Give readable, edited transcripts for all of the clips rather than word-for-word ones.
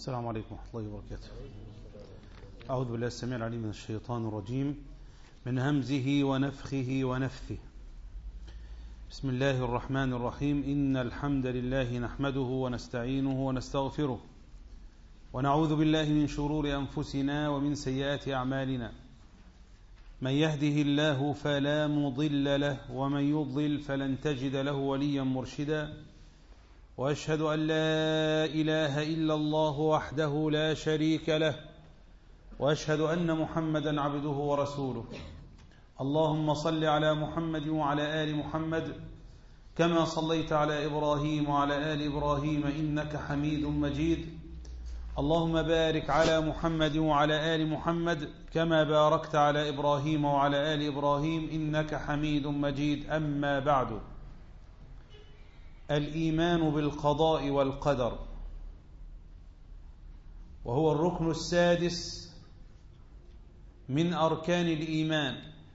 السلام عليكم ورحمة الله وبركاته. أعوذ بالله السميع العليم من الشيطان الرجيم من همزه ونفخه ونفثه. بسم الله الرحمن الرحيم. إن الحمد لله نحمده ونستعينه ونستغفره ونعوذ بالله من شرور أنفسنا ومن سيئات أعمالنا. من يهده الله فلا مضل له ومن يضلل فلن تجد له وليا مرشدا. وأشهد أن لا إله إلا الله وحده لا شريك له وأشهد أن محمدا عبده ورسوله. اللهم صل على محمد وعلى آل محمد كما صليت على إبراهيم وعلى آل إبراهيم إنك حميد مجيد. اللهم بارك على محمد وعلى آل محمد كما باركت على إبراهيم وعلى آل إبراهيم إنك حميد مجيد. أما بعد، الإيمان بالقضاء والقدر، وهو الركن السادس من أركان الإيمان،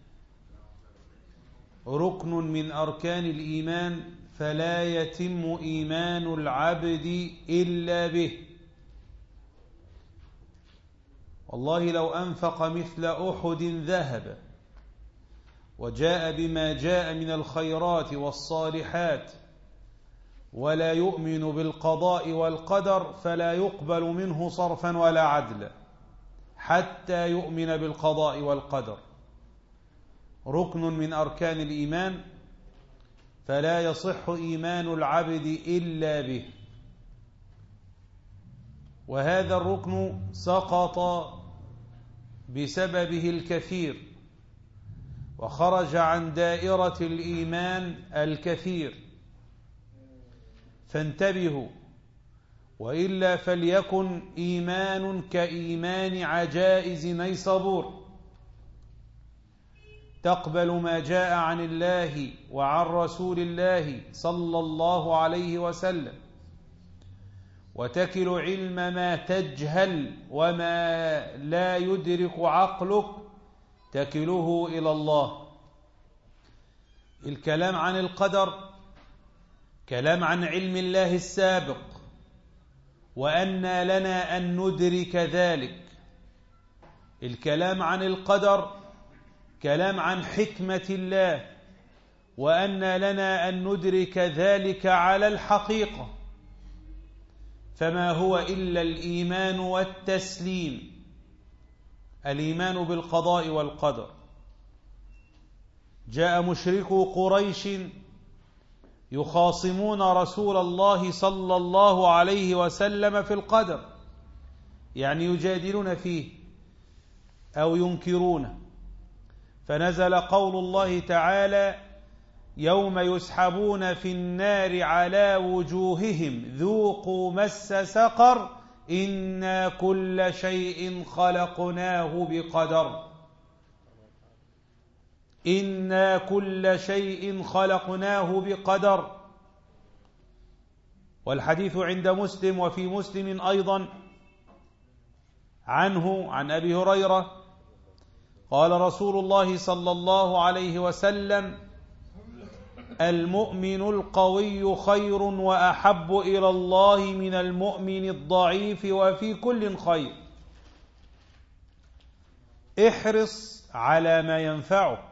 ركن من أركان الإيمان، فلا يتم إيمان العبد إلا به. والله لو أنفق مثل أحد ذهب وجاء بما جاء من الخيرات والصالحات ولا يؤمن بالقضاء والقدر فلا يقبل منه صرفا ولا عدلا حتى يؤمن بالقضاء والقدر. ركن من أركان الإيمان، فلا يصح إيمان العبد إلا به. وهذا الركن سقط بسببه الكثير وخرج عن دائرة الإيمان الكثير، فانتبهوا، وإلا فليكن إيمان كإيمان عجائز نيسابور، تقبل ما جاء عن الله وعن رسول الله صلى الله عليه وسلم، وتكل علم ما تجهل وما لا يدرك عقلك تكله إلى الله. الكلام عن القدر كلام عن علم الله السابق، وأن لنا أن ندرك ذلك. الكلام عن القدر كلام عن حكمة الله، وأن لنا أن ندرك ذلك على الحقيقة. فما هو إلا الإيمان والتسليم، الإيمان بالقضاء والقدر. جاء مشركو قريش يخاصمون رسول الله صلى الله عليه وسلم في القدر، يعني يجادلون فيه أو ينكرونه، فنزل قول الله تعالى: يوم يسحبون في النار على وجوههم ذوقوا مس سقر إنا كل شيء خلقناه بقدر. إنا كل شيء خلقناه بقدر. والحديث عند مسلم، وفي مسلم أيضا عنه عن أبي هريرة قال رسول الله صلى الله عليه وسلم: المؤمن القوي خير وأحب إلى الله من المؤمن الضعيف وفي كل خير. احرص على ما ينفعك،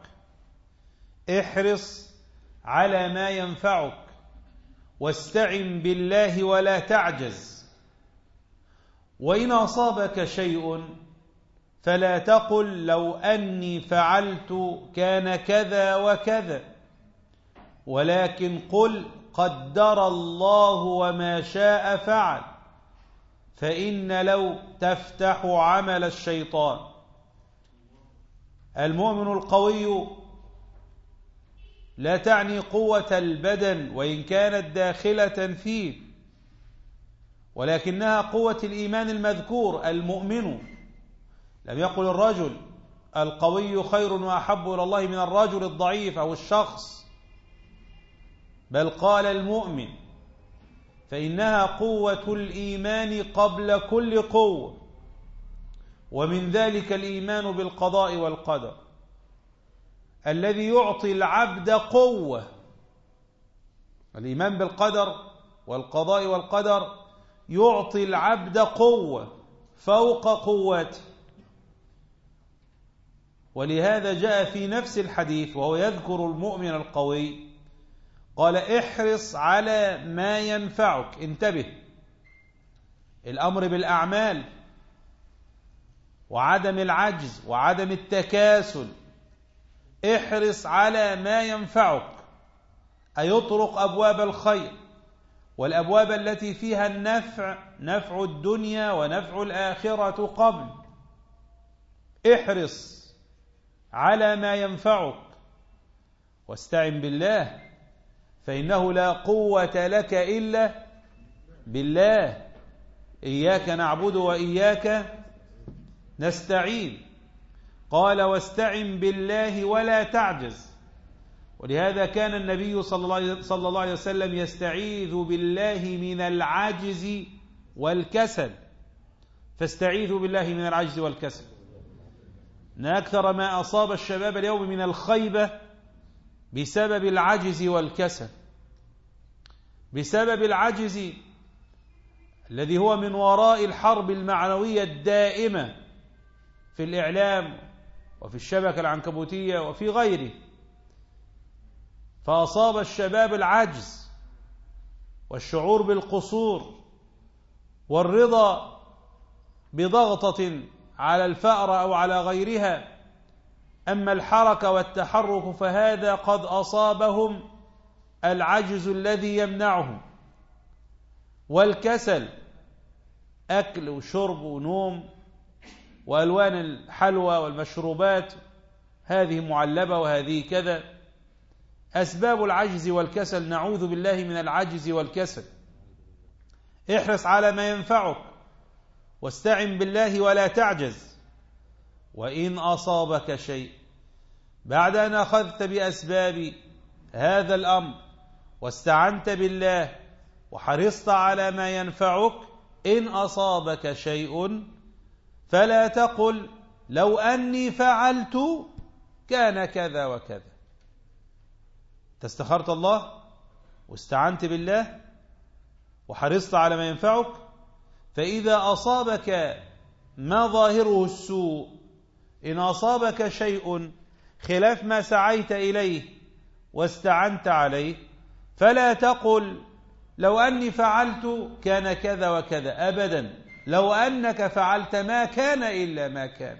احرص على ما ينفعك، واستعن بالله ولا تعجز. وإن أصابك شيء فلا تقل لو أني فعلت كان كذا وكذا، ولكن قل قدر الله وما شاء فعل، فإن لو تفتح عمل الشيطان. المؤمن القوي لا تعني قوة البدن وإن كانت داخلة فيه، ولكنها قوة الإيمان المذكور المؤمن. لم يقل الرجل القوي خير وأحب إلى الله من الرجل الضعيف أو الشخص، بل قال المؤمن، فإنها قوة الإيمان قبل كل قوة، ومن ذلك الإيمان بالقضاء والقدر الذي يعطي العبد قوة. الإيمان بالقدر والقضاء والقدر يعطي العبد قوة فوق قوته. ولهذا جاء في نفس الحديث وهو يذكر المؤمن القوي قال احرص على ما ينفعك. انتبه، الأمر بالأعمال وعدم العجز وعدم التكاسل. احرص على ما ينفعك، أي اطرق أبواب الخير والأبواب التي فيها النفع، نفع الدنيا ونفع الآخرة قبل. احرص على ما ينفعك واستعن بالله، فإنه لا قوة لك إلا بالله. إياك نعبد وإياك نستعين. قال واستعن بالله ولا تعجز. ولهذا كان النبي صلى الله عليه وسلم يستعيذ بالله من العجز والكسل. فاستعيذوا بالله من العجز والكسل. إن أكثر ما أصاب الشباب اليوم من الخيبة بسبب العجز والكسل، بسبب العجز الذي هو من وراء الحرب المعنوية الدائمة في الإعلام وفي الشبكة العنكبوتية وفي غيره. فأصاب الشباب العجز والشعور بالقصور والرضا بضغطة على الفأرة أو على غيرها. أما الحركة والتحرك فهذا قد أصابهم العجز الذي يمنعهم، والكسل أكل وشرب ونوم وألوان الحلوى والمشروبات، هذه معلبة وهذه كذا. أسباب العجز والكسل، نعوذ بالله من العجز والكسل. احرص على ما ينفعك واستعن بالله ولا تعجز. وإن أصابك شيء، بعد أن أخذت بأسباب هذا الأمر واستعنت بالله وحرصت على ما ينفعك، إن أصابك شيء فلا تقل لو أني فعلت كان كذا وكذا. استخرت الله واستعنت بالله وحرصت على ما ينفعك، فإذا أصابك ما ظاهره السوء، إن أصابك شيء خلاف ما سعيت إليه واستعنت عليه، فلا تقل لو أني فعلت كان كذا وكذا. أبدا، لو أنك فعلت ما كان إلا ما كان.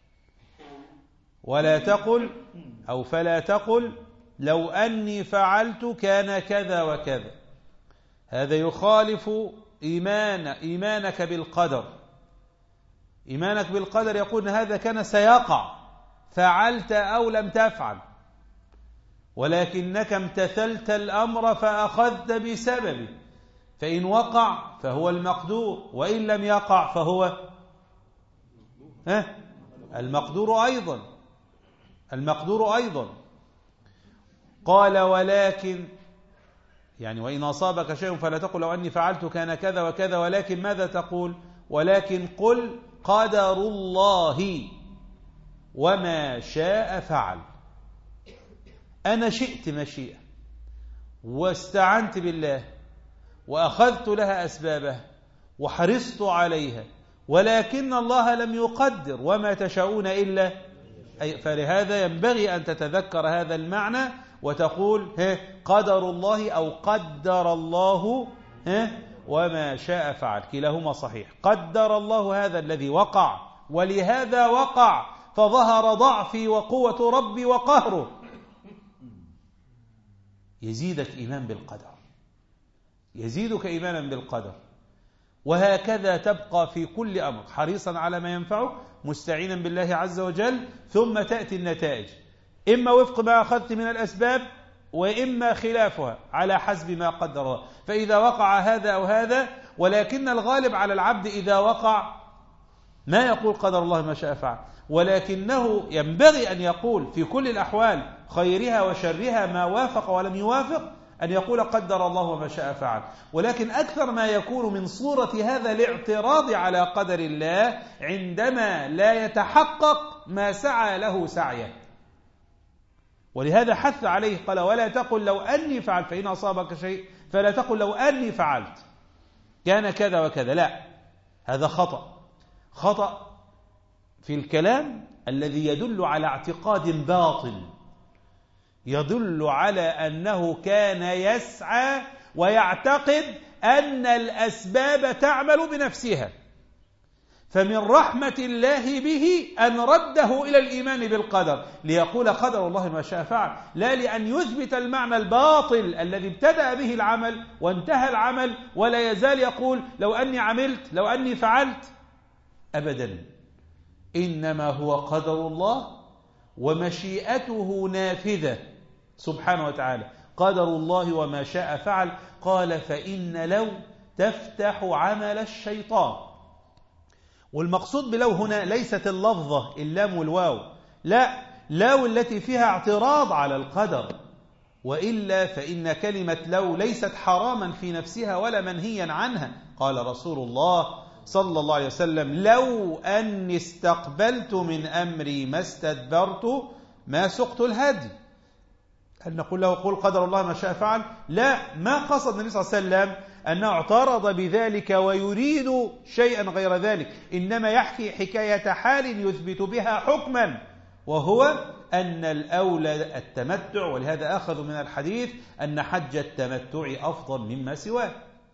ولا تقل أو فلا تقل لو أني فعلت كان كذا وكذا. هذا يخالف إيمانك بالقدر. إيمانك بالقدر يقول أن هذا كان سيقع، فعلت أو لم تفعل، ولكنك امتثلت الأمر فأخذت بسببه، فإن وقع فهو المقدور، وإن لم يقع فهو المقدور أيضا. المقدور أيضا. قال ولكن، يعني وإن أصابك شيء فلا تقل لو أني فعلت كان كذا وكذا، ولكن ماذا تقول؟ ولكن قل قدر الله وما شاء فعل. أنا شئت مشيئة واستعنت بالله وأخذت لها أسبابها وحرصت عليها، ولكن الله لم يقدر وما تشاءون إلا. فلهذا ينبغي أن تتذكر هذا المعنى وتقول قدر الله أو قدر الله وما شاء فعل، كلاهما صحيح. قدر الله هذا الذي وقع، ولهذا وقع، فظهر ضعفي وقوة ربي وقهره. يزيدك إيمان بالقدر، يزيدك إيمانا بالقدر. وهكذا تبقى في كل أمر حريصا على ما ينفعك، مستعينا بالله عز وجل، ثم تأتي النتائج إما وفق ما أخذت من الأسباب وإما خلافها على حسب ما قدر الله. فإذا وقع هذا أو هذا، ولكن الغالب على العبد إذا وقع ما يقول قدر الله ما شاء فعل، ولكنه ينبغي أن يقول في كل الأحوال خيرها وشرها ما وافق ولم يوافق، أن يقول قدر الله وما شاء فعل. ولكن أكثر ما يكون من صورة هذا الاعتراض على قدر الله عندما لا يتحقق ما سعى له سعيه. ولهذا حث عليه قال ولا تقل لو أني فعلت، فإن أصابك شيء فلا تقل لو أني فعلت. كان كذا وكذا، لا، هذا خطأ في الكلام الذي يدل على اعتقاد باطل، يدل على أنه كان يسعى ويعتقد أن الأسباب تعمل بنفسها، فمن رحمة الله به أن رده إلى الإيمان بالقدر ليقول قدر الله ما شاء فعل، لا لأن يثبت المعنى الباطل الذي ابتدأ به العمل وانتهى العمل ولا يزال يقول لو أني عملت، لو أني فعلت. أبدا، إنما هو قدر الله ومشيئته نافذة سبحانه وتعالى. قدر الله وما شاء فعل. قال فإن لو تفتح عمل الشيطان. والمقصود بلو هنا ليست اللفظة اللام والواو، لا، لو التي فيها اعتراض على القدر، وإلا فإن كلمة لو ليست حراما في نفسها ولا منهيا عنها. قال رسول الله صلى الله عليه وسلم لو أني استقبلت من أمري ما استدبرت ما سقت الهدي. هل نقول له قل قدر الله ما شاء فعل؟ لا، ما قصد النبي صلى الله عليه وسلم أنه اعترض بذلك ويريد شيئا غير ذلك، إنما يحكي حكاية حال يثبت بها حكما، وهو أن الأولى التمتع. ولهذا أخذوا من الحديث أن حج التمتع أفضل مما سواه،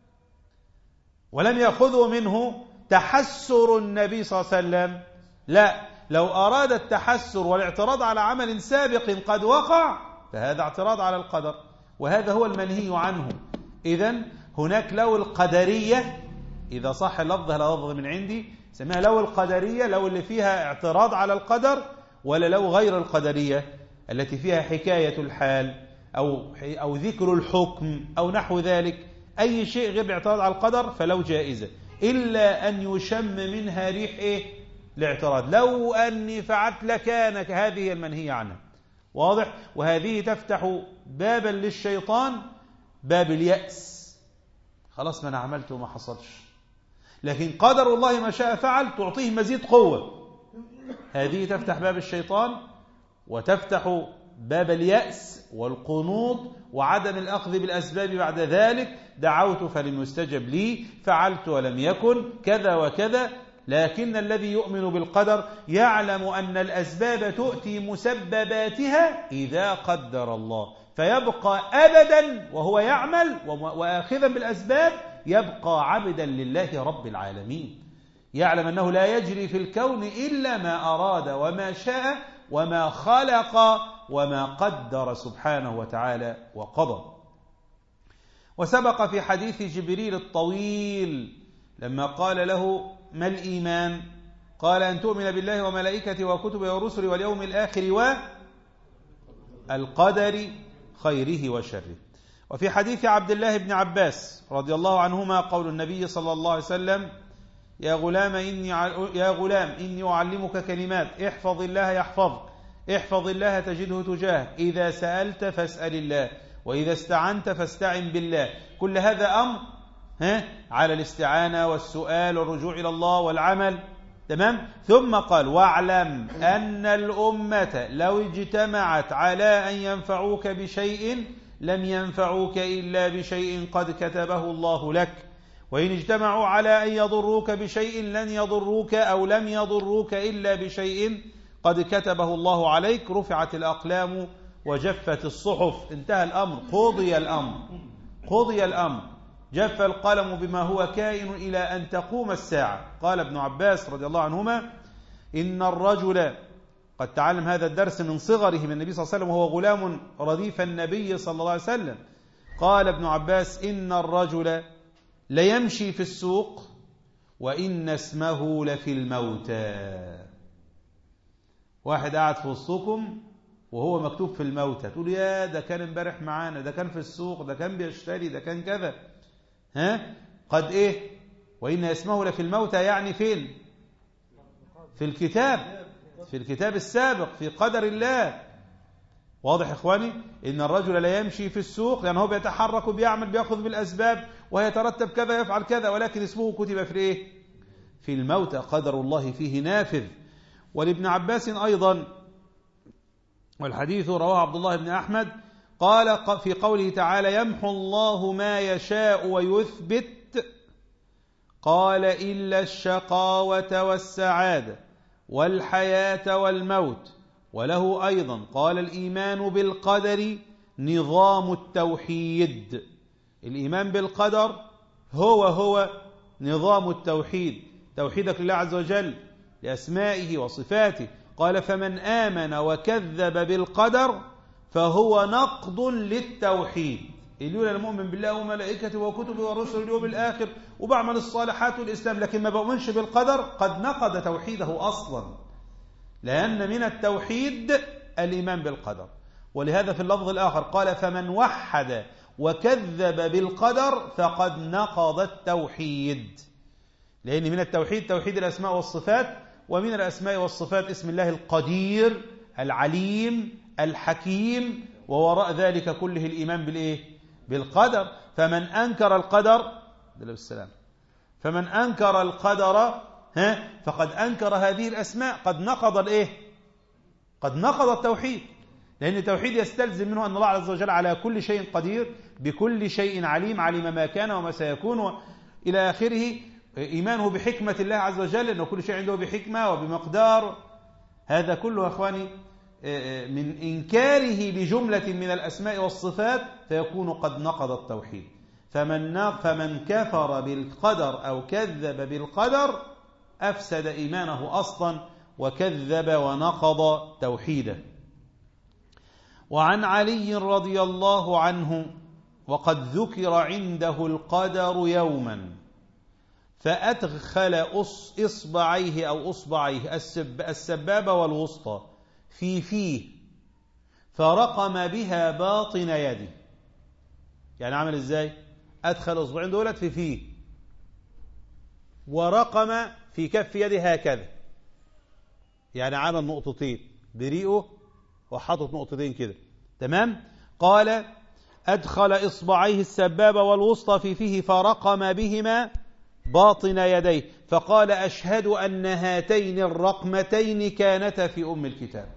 ولم يأخذوا منه تحسر النبي صلى الله عليه وسلم، لا، لو أراد التحسر والاعتراض على عمل سابق قد وقع فهذا اعتراض على القدر، وهذا هو المنهي عنه. إذن هناك لو القدرية، إذا صح اللفظ لفظ من عندي سميها لو القدرية، لو اللي فيها اعتراض على القدر، ولا لو غير القدرية التي فيها حكاية الحال أو ذكر الحكم أو نحو ذلك، أي شيء غير الاعتراض على القدر فلو جائزة، إلا أن يشم منها ريح الاعتراض. لو أني فعلت لكان، هذه المنهي عنها. واضح؟ وهذه تفتح بابا للشيطان، باب اليأس، خلاص ما أنا عملته وما حصلش. لكن قدر الله ما شاء فعل تعطيه مزيد قوة، هذه تفتح باب الشيطان وتفتح باب اليأس والقنوط وعدم الأخذ بالأسباب بعد ذلك. دعوت فلم يستجب لي، فعلت ولم يكن كذا وكذا. لكن الذي يؤمن بالقدر يعلم أن الأسباب تؤتي مسبباتها إذا قدر الله، فيبقى أبدا وهو يعمل وآخذا بالأسباب، يبقى عبدا لله رب العالمين، يعلم أنه لا يجري في الكون إلا ما أراد وما شاء وما خلق وما قدر سبحانه وتعالى وقضى. وسبق في حديث جبريل الطويل لما قال له ما الإيمان؟ قال أن تؤمن بالله وملائكته وكتبه ورسله واليوم الآخر والقدر خيره وشره. وفي حديث عبد الله بن عباس رضي الله عنهما قول النبي صلى الله عليه وسلم يا غلام إني أعلمك كلمات احفظ الله يحفظك، احفظ الله تجده تجاهك، إذا سألت فاسأل الله، وإذا استعنت فاستعن بالله. كل هذا أمر على الاستعانة والسؤال والرجوع إلى الله والعمل، تمام. ثم قال واعلم أن الأمة لو اجتمعت على أن ينفعوك بشيء لم ينفعوك إلا بشيء قد كتبه الله لك، وإن اجتمعوا على أن يضروك بشيء لن يضروك أو لم يضروك إلا بشيء قد كتبه الله عليك. رفعت الأقلام وجفت الصحف. انتهى الأمر، قضي الأمر، جف القلم بما هو كائن إلى أن تقوم الساعة. قال ابن عباس رضي الله عنهما إن الرجل، قد تعلم هذا الدرس من صغره من النبي صلى الله عليه وسلم وهو غلام رديف النبي صلى الله عليه وسلم. قال ابن عباس إن الرجل ليمشي في السوق وإن اسمه لفي الموتى. واحد قاعد في وسطكم وهو مكتوب في الموتى، تقول يا ده كان امبارح معانا، ده كان في السوق، ده كان بيشتري، ده كان كذا، قد وإن اسمه لفي الموتى، يعني فين؟ في الكتاب السابق، في قدر الله. واضح إخواني؟ إن الرجل لا يمشي في السوق لأنه بيتحرك وبيعمل بيأخذ بالأسباب ويترتب كذا يفعل كذا، ولكن اسمه كتب في في الموتى، قدر الله فيه نافذ. ولابن عباس أيضا، والحديث رواه عبد الله بن أحمد، قال في قوله تعالى يمحو الله ما يشاء ويثبت، قال إلا الشقاوة والسعادة والحياة والموت. وله أيضا قال الإيمان بالقدر نظام التوحيد. الإيمان بالقدر هو نظام التوحيد، توحيدك لله عز وجل لأسمائه وصفاته. قال فمن آمن وكذب بالقدر فهو نقض للتوحيد. اللي يقول أنا مؤمن بالله وملائكته وكتبه ورسله واليوم الآخر وبعمل الصالحات والإسلام لكن ما بؤمنش بالقدر قد نقض توحيده أصلا، لأن من التوحيد الإيمان بالقدر. ولهذا في اللفظ الآخر قال فمن وحد وكذب بالقدر فقد نقض التوحيد، لأن من التوحيد توحيد الأسماء والصفات، ومن الأسماء والصفات اسم الله القدير العليم الحكيم، ووراء ذلك كله الإيمان بالإيه؟ بالقدر. فمن أنكر القدر فمن أنكر القدر فقد أنكر هذه الأسماء، قد نقض الإيه؟ قد نقض التوحيد، لأن التوحيد يستلزم منه أن الله عز وجل على كل شيء قدير، بكل شيء عليم، علم ما كان وما سيكون إلى آخره. إيمانه بحكمة الله عز وجل، أنه كل شيء عنده بحكمة وبمقدار. هذا كله أخواني من إنكاره لجملة من الأسماء والصفات فيكون قد نقض التوحيد. فمن كفر بالقدر أو كذب بالقدر أفسد إيمانه أصلا وكذب ونقض توحيده. وعن علي رضي الله عنه وقد ذكر عنده القدر يوما فأدخل إصبعيه أو أصبعيه السبابة والوسطى في فيه فرقم بها باطن يده. يعني عمل إزاي؟ أدخل إصبعين دولت في فيه ورقم في كف يده هكذا، يعني عمل نقطتين بريئه وحطت نقطتين كده، تمام؟ قال أدخل إصبعيه السبابة والوسطى في فيه فرقم بهما باطن يديه فقال أشهد أن هاتين الرقمتين كانتا في أم الكتاب.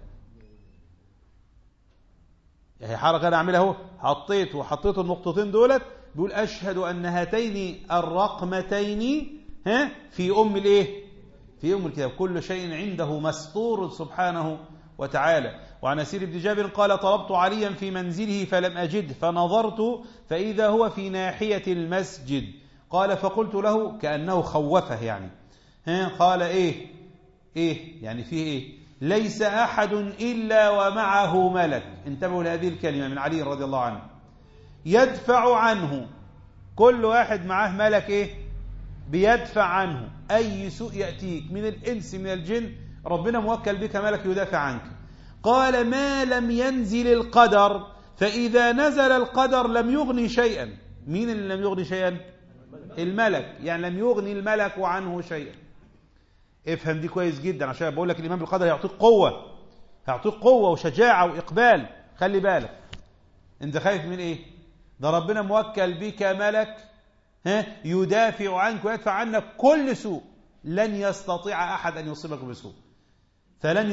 يعني حركة أنا أعملها اهو، حطيت النقطتين دولت، بيقول أشهد أن هاتين الرقمتين في أم الإيه؟ في أم الكتاب. كل شيء عنده مسطور سبحانه وتعالى. وعن أسير بن جابر قال طلبت عليا في منزله فلم أجد فنظرت فإذا هو في ناحية المسجد. قال فقلت له كأنه خوفه، يعني قال إيه يعني فيه إيه؟ ليس أحد إلا ومعه ملك. انتبهوا لهذه الكلمة من علي رضي الله عنه، يدفع عنه، كل واحد معه ملك إيه؟ بيدفع عنه أي سوء يأتيك من الإنس من الجن، ربنا موكل بك ملك يدافع عنك. قال ما لم ينزل القدر، فإذا نزل القدر لم يغني شيئا. مين اللي لم يغني شيئا؟ الملك، يعني لم يغني الملك عنه شيئا. افهم دي كويس جدا، عشان بقول لك الإيمان بالقدر يعطيك قوة وشجاعة وإقبال. خلي بالك انت خايف من ايه؟ ده ربنا موكل بك ملك يدافع عنك ويدفع عنك كل سوء. لن يستطيع أحد أن يصيبك بسوء، فلن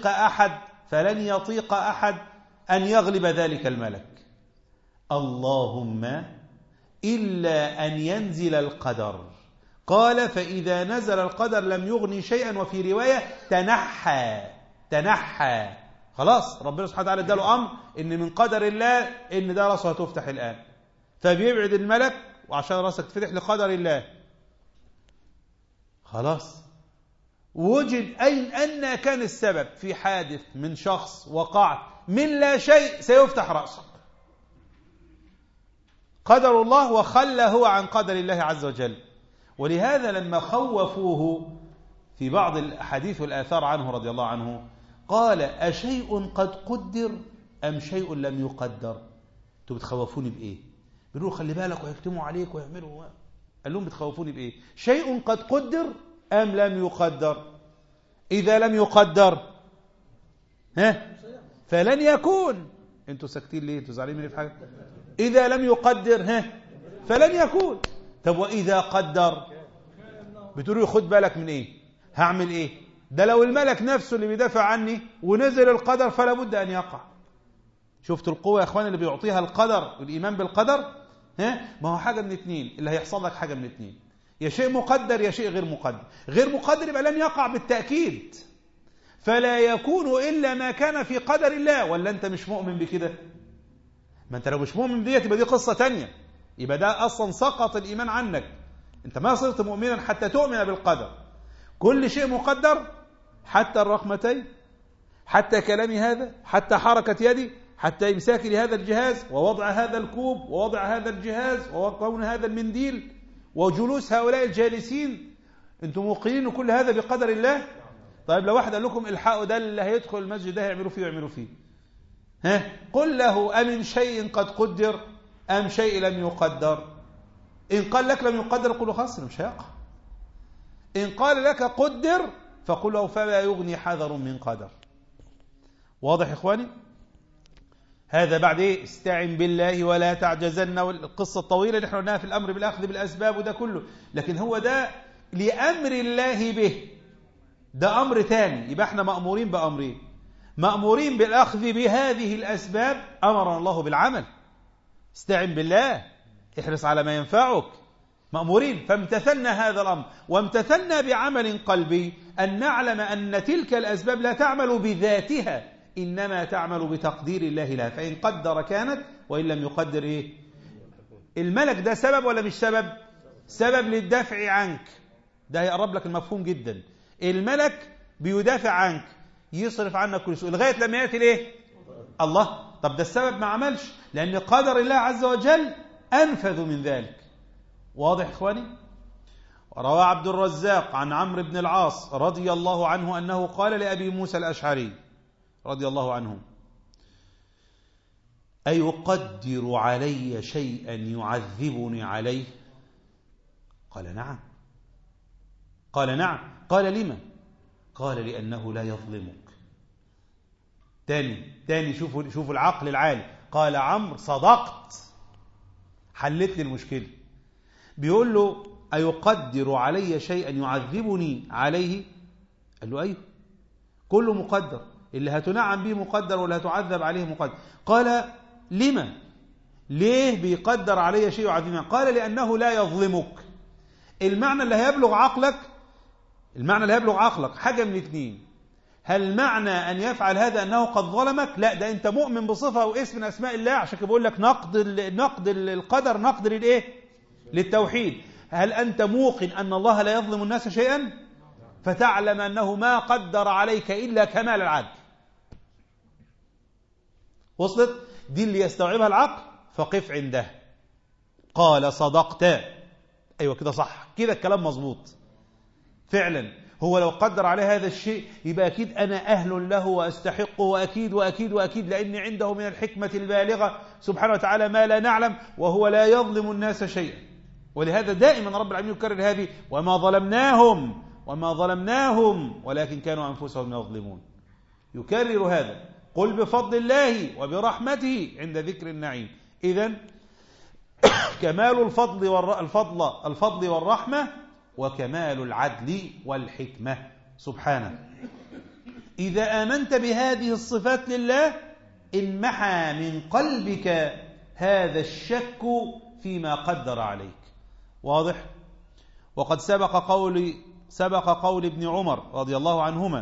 يطيق أحد أن يغلب ذلك الملك. اللهم إلا أن ينزل القدر. قال فإذا نزل القدر لم يغني شيئا، وفي رواية تنحى. خلاص ربنا سبحانه وتعالى اداله أمر إن من قدر الله إن ده رأسه هتفتح الآن، فبيبعد الملك وعشان رأسك تفتح لقدر الله. خلاص وجد أن كان السبب في حادث من شخص وقعت من لا شيء سيفتح رأسك. قدر الله وخلى هو عن قدر الله عز وجل. ولهذا لما خوفوه في بعض الأحاديث والآثار عنه رضي الله عنه قال أشيء قد قدر أم شيء لم يقدر؟ انتوا بتخوفوني بإيه؟ بيقولوا خلي بالك ويكتموا عليك ويعملوا. قال لهم بتخوفوني بإيه؟ شيء قد قدر أم لم يقدر؟ إذا لم يقدر فلن يكون. انتوا ساكتين ليه؟ انتوا زعلانين مني في حاجة؟ إذا لم يقدر فلن يكون. طب وإذا قدر؟ بتقولوا خد بالك من إيه؟ هعمل إيه؟ ده لو الملك نفسه اللي بيدافع عني ونزل القدر فلا بد أن يقع. شفت القوة يا أخوان اللي بيعطيها القدر والإيمان بالقدر؟ ما هو حاجة من اتنين اللي هيحصل لك، حاجة من اتنين. يا شيء مقدر يا شيء غير مقدر. غير مقدر يبقى لن يقع بالتأكيد، فلا يكون إلا ما كان في قدر الله. ولا أنت مش مؤمن بكده؟ ما أنت لو مش مؤمن بيه يبقى دي قصة تانية، يبقى ده أصلا سقط الإيمان عنك. أنت ما صرت مؤمنا حتى تؤمن بالقدر. كل شيء مقدر، حتى الرقمتين، حتى كلامي هذا، حتى حركة يدي، حتى إمساكي لهذا الجهاز، ووضع هذا الكوب، ووضع هذا الجهاز، وكون هذا المنديل، وجلوس هؤلاء الجالسين. أنتم موقنين كل هذا بقدر الله؟ طيب لو واحد قال لكم الحقوا ده اللي هيدخل المسجد ده هيعملوا فيه ويعملوا فيه، قل له أمن شيء قد قدر أم شيء لم يقدر؟ إن قال لك لم يقدر قل له خلاص مش هيقع. إن قال لك قدر فقل له فلا يغني حذر من قدر. واضح يا إخواني؟ هذا بعد إيه؟ استعن بالله ولا تعجزن، والقصة الطويلة اللي احنا قلناها في الأمر بالأخذ بالأسباب وده كله. لكن هو ده لأمر الله به، ده أمر ثاني. يبقى احنا مأمورين بأمرين: مأمورين بالأخذ بهذه الأسباب، أمرنا الله بالعمل، استعن بالله، احرص على ما ينفعك، مأمورين. فامتثلنا هذا الأمر، وامتثلنا بعمل قلبي أن نعلم أن تلك الأسباب لا تعمل بذاتها، إنما تعمل بتقدير الله لها. فإن قدر كانت، وإن لم يقدر إيه؟ الملك ده سبب ولا مش سبب؟ سبب للدفع عنك. ده هيقرب لك المفهوم جدا. الملك بيدافع عنك، يصرف عنك كل سوء لغاية لما يأتي ليه؟ الله. طب ده السبب ما عملش، لأن قدر الله عز وجل أنفذ من ذلك. واضح إخواني؟ روى عبد الرزاق عن عمرو بن العاص رضي الله عنه أنه قال لأبي موسى الأشعري رضي الله عنه: أيقدر علي شيئا يعذبني عليه؟ قال نعم. قال نعم. قال لما؟ قال لأنه لا يظلمك. تاني شوفوا العقل العالي. قال عمرو: صدقت، حلت لي المشكلة. بيقول له: أيقدر علي شيئا يعذبني عليه؟ قال له: أيوه، كله مقدر، اللي هتنعم به مقدر واللي هتعذب عليه مقدر. قال: لما؟ ليه بيقدر علي شيء يعذبني؟ قال: لأنه لا يظلمك. المعنى اللي هيبلغ عقلك حاجة من اثنين: هل معنى أن يفعل هذا أنه قد ظلمك؟ لا، ده أنت مؤمن بصفة أو اسم من أسماء الله، عشان كده بقول لك نقد القدر، نقد للإيه؟ للتوحيد. هل أنت موقن أن الله لا يظلم الناس شيئا؟ فتعلم أنه ما قدر عليك إلا كمال العدل. وصلت؟ دي اللي يستوعبها العقل، فقف عنده. قال: صدقت. أيوة كده صح، كده الكلام مظبوط فعلا. هو لو قدر عليه هذا الشيء يبقى أكيد أنا أهل له وأستحقه، وأكيد وأكيد وأكيد، لأن عنده من الحكمة البالغة سبحانه وتعالى ما لا نعلم، وهو لا يظلم الناس شيئا. ولهذا دائما رب العالمين يكرر هذه: وما ظلمناهم ولكن كانوا أنفسهم يظلمون. يكرر هذا: قل بفضل الله وبرحمته عند ذكر النعيم. إذن كمال الفضل والرحمة، وكمال العدل والحكمة سبحانه. إذا آمنت بهذه الصفات لله انمحى من قلبك هذا الشك فيما قدر عليك. واضح؟ وقد سبق قول ابن عمر رضي الله عنهما،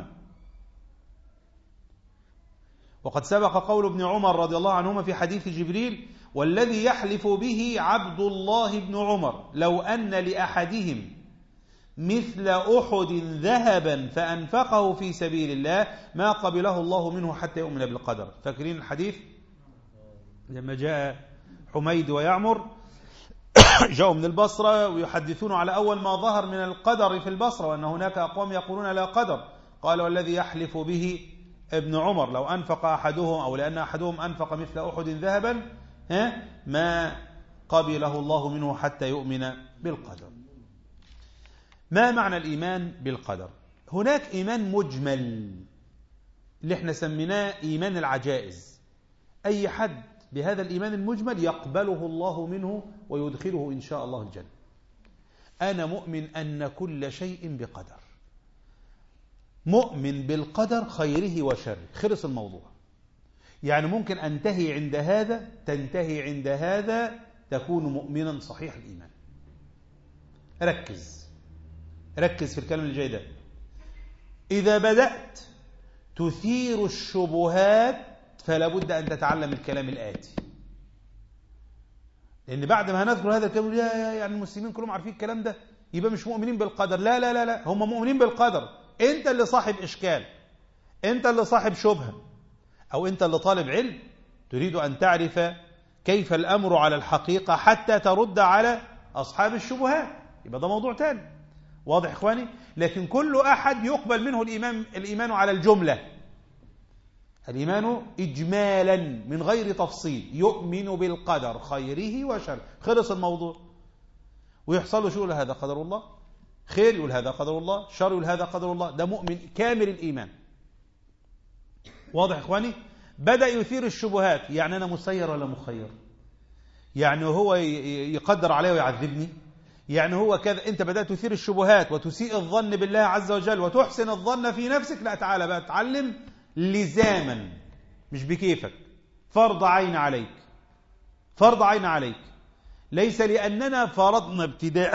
في حديث جبريل: والذي يحلف به عبد الله بن عمر لو أن لأحدهم مثل أحد ذهبا فأنفقه في سبيل الله ما قبله الله منه حتى يؤمن بالقدر. فاكرين الحديث لما جاء حميد ويعمر جاءوا من البصرة ويحدثون على أول ما ظهر من القدر في البصرة، وأن هناك أقوام يقولون لا قدر. قال: والذي يحلف به ابن عمر لو أنفق أحدهم، أو لأن أحدهم أنفق مثل أحد ذهبا ما قبله الله منه حتى يؤمن بالقدر. ما معنى الإيمان بالقدر؟ هناك إيمان مجمل اللي احنا سميناه إيمان العجائز. أي حد بهذا الإيمان المجمل يقبله الله منه ويدخله إن شاء الله الجنة. أنا مؤمن أن كل شيء بقدر، مؤمن بالقدر خيره وشره، خلص الموضوع. يعني ممكن أنتهي عند هذا، تنتهي عند هذا، تكون مؤمنا صحيح الإيمان. ركز في الكلام اللي جاي ده. إذا بدأت تثير الشبهات فلا بد أن تتعلم الكلام الآتي، لأن بعد ما هنذكر هذا الكلام يعني المسلمين كلهم عارفين الكلام ده يبقى مش مؤمنين بالقدر. لا لا لا لا، هم مؤمنين بالقدر. أنت اللي صاحب إشكال، أنت اللي صاحب شبهة، أو أنت اللي طالب علم تريد أن تعرف كيف الأمر على الحقيقة حتى ترد على أصحاب الشبهات، يبقى ده موضوع تاني. واضح إخواني؟ لكن كل أحد يقبل منه الإيمان على الجملة، الإيمان إجمالا من غير تفصيل، يؤمن بالقدر خيره وشره، خلص الموضوع. ويحصل له شو؟ يقول هذا قدر الله، خير يقول هذا قدر الله، شر يقول هذا قدر الله، ده مؤمن كامل الإيمان. واضح إخواني؟ بدأ يثير الشبهات، يعني أنا مسير ولا مخير؟ يعني هو يقدر علي ويعذبني؟ يعني هو كذا. أنت بدأت تثير الشبهات وتسيء الظن بالله عز وجل وتحسن الظن في نفسك. لا، تعالى بقى تعلم لزاما، مش بكيفك، فرض عين عليك، فرض عين عليك. ليس لأننا فرضنا ابتداء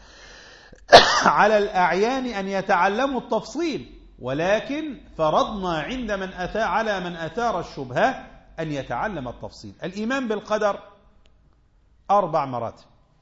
على الأعيان أن يتعلموا التفصيل، ولكن فرضنا عند من أتى على من أثار الشبهة أن يتعلم التفصيل. الإيمان بالقدر 4 مراتب.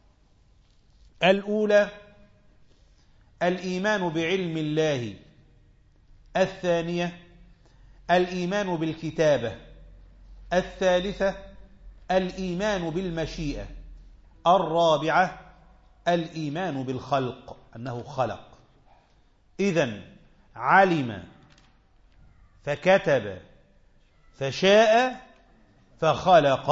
الأولى الإيمان بعلم الله، الثانية الإيمان بالكتابة، الثالثة الإيمان بالمشيئة، الرابعة الإيمان بالخلق، أنه خلق. إذن علم فكتب فشاء فخلق.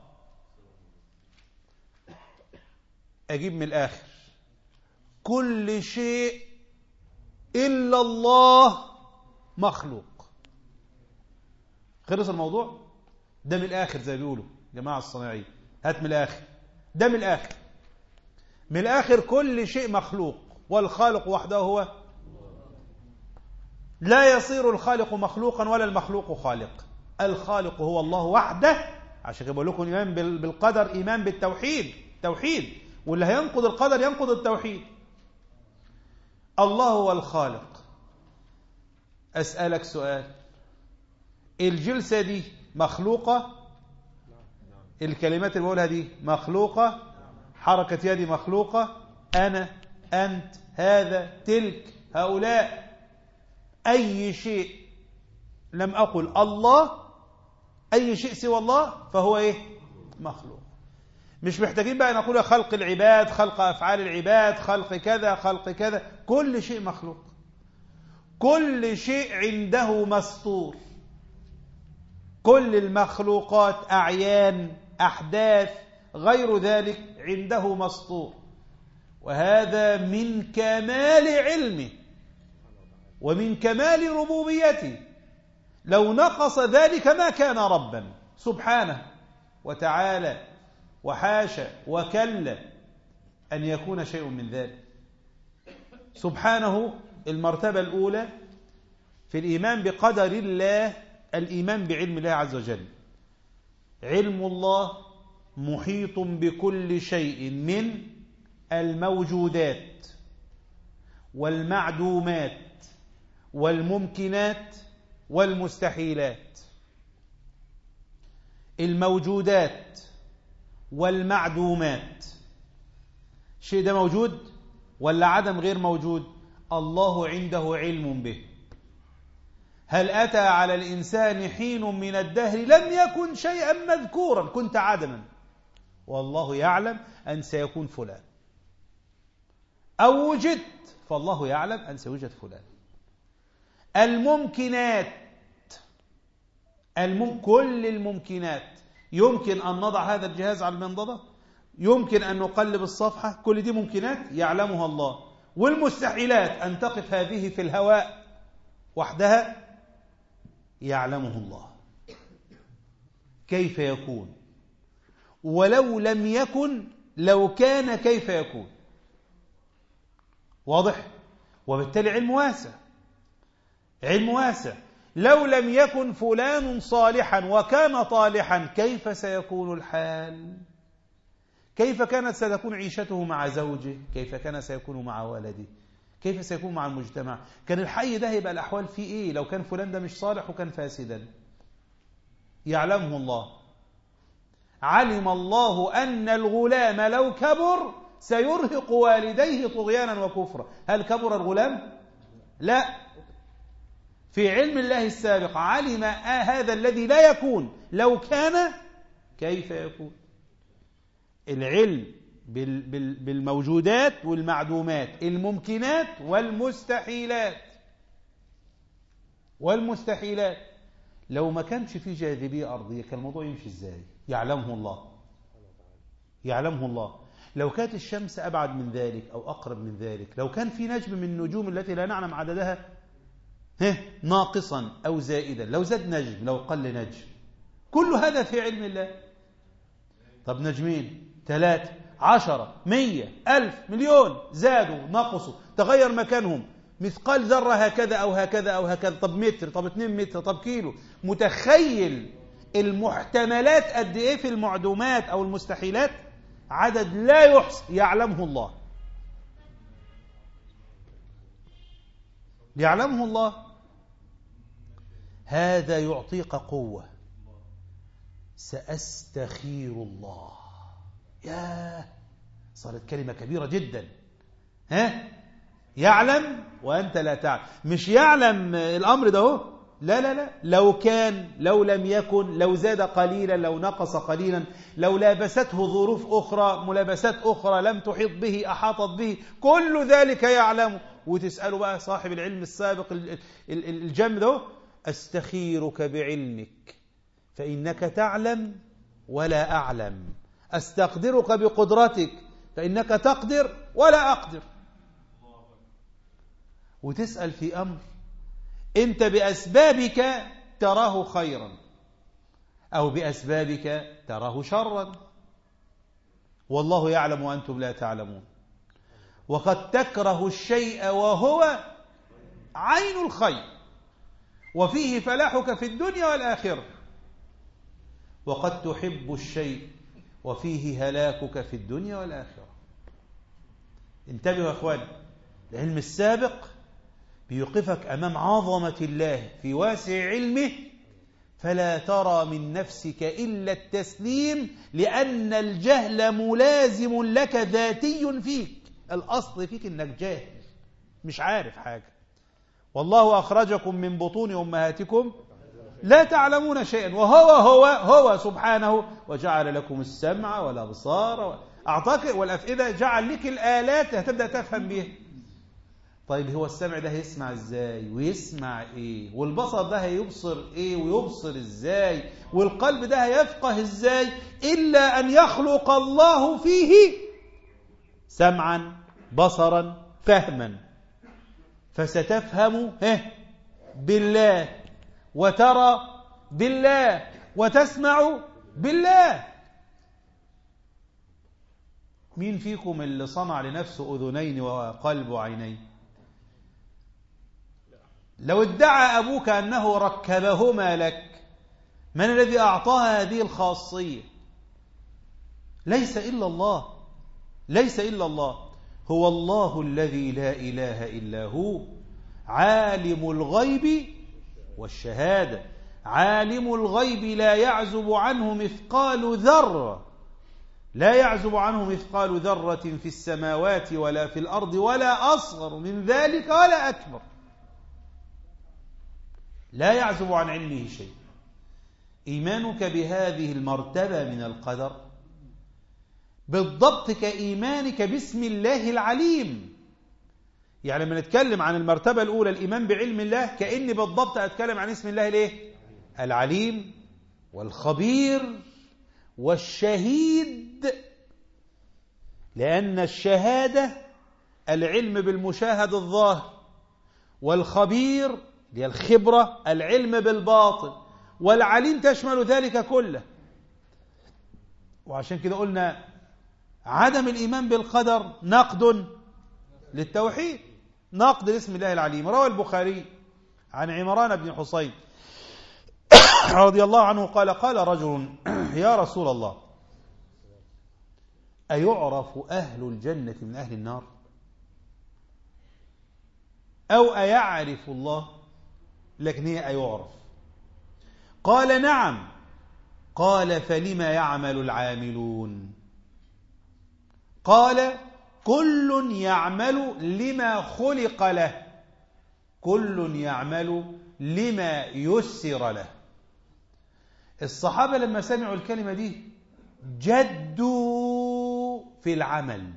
أجيب من الآخر، كل شيء إلا الله مخلوق. خلص الموضوع ده من الآخر زي ما بيقولوا جماعة الصناعية. هات من الآخر، ده من الآخر، من الآخر كل شيء مخلوق، والخالق وحده هو. لا يصير الخالق مخلوقا ولا المخلوق خالق. الخالق هو الله وحده. عشان كده بقول لكم الإيمان بالقدر إيمان بالتوحيد، توحيد، واللي هينقض القدر ينقض التوحيد. الله هو الخالق. أسألك سؤال، الجلسة دي مخلوقة؟ الكلمات اللي بقولها دي مخلوقة؟ حركة يدي مخلوقة؟ أنا، أنت، هذا، تلك، هؤلاء، أي شيء لم أقل الله، أي شيء سوى الله فهو إيه؟ مخلوق. مش محتاجين بقى نقول خلق العباد، خلق أفعال العباد، خلق كذا، خلق كذا. كل شيء مخلوق، كل شيء عنده مسطور. كل المخلوقات، أعيان، أحداث، غير ذلك عنده مسطور. وهذا من كمال علمه ومن كمال ربوبيته. لو نقص ذلك ما كان ربا سبحانه وتعالى، وحاشا وكلا أن يكون شيء من ذلك. سبحانه. المرتبة الأولى في الإيمان بقدر الله الإيمان بعلم الله عز وجل. علم الله محيط بكل شيء من الموجودات والمعدومات والممكنات والمستحيلات. الموجودات والمعدومات، الشيء ده موجود ولا عدم غير موجود؟ الله عنده علم به. هل أتى على الإنسان حين من الدهر لم يكن شيئا مذكورا، كنت عدما، والله يعلم أن سيكون فلان، أو وجدت فالله يعلم أن سيوجد فلان. الممكنات، كل الممكنات، يمكن أن نضع هذا الجهاز على المنضدة، يمكن أن نقلب الصفحة، كل دي ممكنات يعلمها الله. والمستحيلات أن تقف هذه في الهواء وحدها يعلمه الله. كيف يكون؟ ولو لم يكن لو كان كيف يكون؟ واضح؟ وبالتالي علم واسع، علم واسع. لو لم يكن فلان صالحا وكان طالحا كيف سيكون الحال؟ كيف كانت ستكون عيشته مع زوجه؟ كيف كان سيكون مع ولده؟ كيف سيكون مع المجتمع؟ كان الحي ده يبقى الأحوال فيه إيه لو كان فلان ده مش صالح وكان فاسدا؟ يعلمه الله. علم الله أن الغلام لو كبر سيرهق والديه طغيانا وكفرا. هل كبر الغلام؟ لا. في علم الله السابق علم هذا الذي لا يكون لو كان كيف يكون. العلم بالموجودات والمعدومات، الممكنات والمستحيلات. لو ما كانش في جاذبية أرضية كان الموضوع يمشي إزاي؟ يعلمه الله. لو كانت الشمس أبعد من ذلك أو أقرب من ذلك، لو كان في نجم من النجوم التي لا نعلم عددها ناقصا أو زائدا، لو زاد نجم لو قل نجم، كل هذا في علم الله. طب نجمين 3 10 100 1000 مليون زادوا نقصوا تغير مكانهم مثقال ذرة هكذا أو هكذا أو هكذا، طب متر، طب 2 متر، طب كيلو. متخيل المحتملات قد إيه في المعدومات أو المستحيلات؟ عدد لا يحصى يعلمه الله. هذا يعطيك قوة. سأستخير الله. ياه، صارت كلمة كبيرة جدا. يعلم وأنت لا تعلم. مش يعلم الأمر ده لا، لو كان، لو لم يكن، لو زاد قليلا، لو نقص قليلا، لو لابسته ظروف أخرى، ملابسات أخرى لم تحيط به أحاطت به، كل ذلك يعلم. وتسأله بقى صاحب العلم السابق الجم ده: أستخيرك بعلمك فإنك تعلم ولا أعلم، أستقدرك بقدرتك فإنك تقدر ولا أقدر. وتسأل في أمر أنت بأسبابك تراه خيرا أو بأسبابك تراه شرا، والله يعلم وأنتم لا تعلمون. وقد تكره الشيء وهو عين الخير وفيه فلاحك في الدنيا والآخرة، وقد تحب الشيء وفيه هلاكك في الدنيا والآخرة. انتبهوا يا أخوان، العلم السابق بيوقفك أمام عظمة الله في واسع علمه، فلا ترى من نفسك إلا التسليم، لأن الجهل ملازم لك ذاتي فيك. الأصل فيك إنك جاهل مش عارف حاجة. والله أخرجكم من بطون أمهاتكم لا تعلمون شيئا وهو سبحانه وجعل لكم السمع والأبصار أعطاك والأفئدة، جعل لك الآلات هتبدأ تفهم بها. طيب هو السمع ده هيسمع ازاي ويسمع ايه، والبصر ده هيبصر ايه ويبصر ازاي، والقلب ده هيفقه ازاي، إلا أن يخلق الله فيه سمعا بصرا فهما، فستفهم بالله وترى بالله وتسمع بالله. مين فيكم اللي صنع لنفسه أذنين وقلب وعينين؟ لو ادعى أبوك أنه ركبهما لك، من الذي أعطاها هذه الخاصية؟ ليس إلا الله. هو الله الذي لا إله إلا هو، عالم الغيب والشهادة. عالم الغيب لا يعزب عنه مثقال ذرة في السماوات ولا في الأرض ولا أصغر من ذلك ولا أكبر. لا يعزب عن علمه شيء. إيمانك بهذه المرتبة من القدر بالضبط كإيمانك باسم الله العليم. يعني لما نتكلم عن المرتبة الأولى الإيمان بعلم الله، كأني بالضبط أتكلم عن اسم الله العليم والخبير والشهيد، لأن الشهادة العلم بالمشاهد الظاهر، والخبير هي الخبرة العلم بالباطن، والعليم تشمل ذلك كله. وعشان كده قلنا عدم الإيمان بالقدر نقد للتوحيد، نقد لاسم الله العليم. روى البخاري عن عمران بن حصين رضي الله عنه قال: قال رجل: يا رسول الله، أيعرف أهل الجنة من أهل النار؟ أو أيعرف الله؟ لكن هي أيعرف. قال نعم. قال فلما يعمل العاملون؟ قال كل يعمل لما خلق له، كل يعمل لما يسر له. الصحابة لما سمعوا الكلمة دي جدوا في العمل.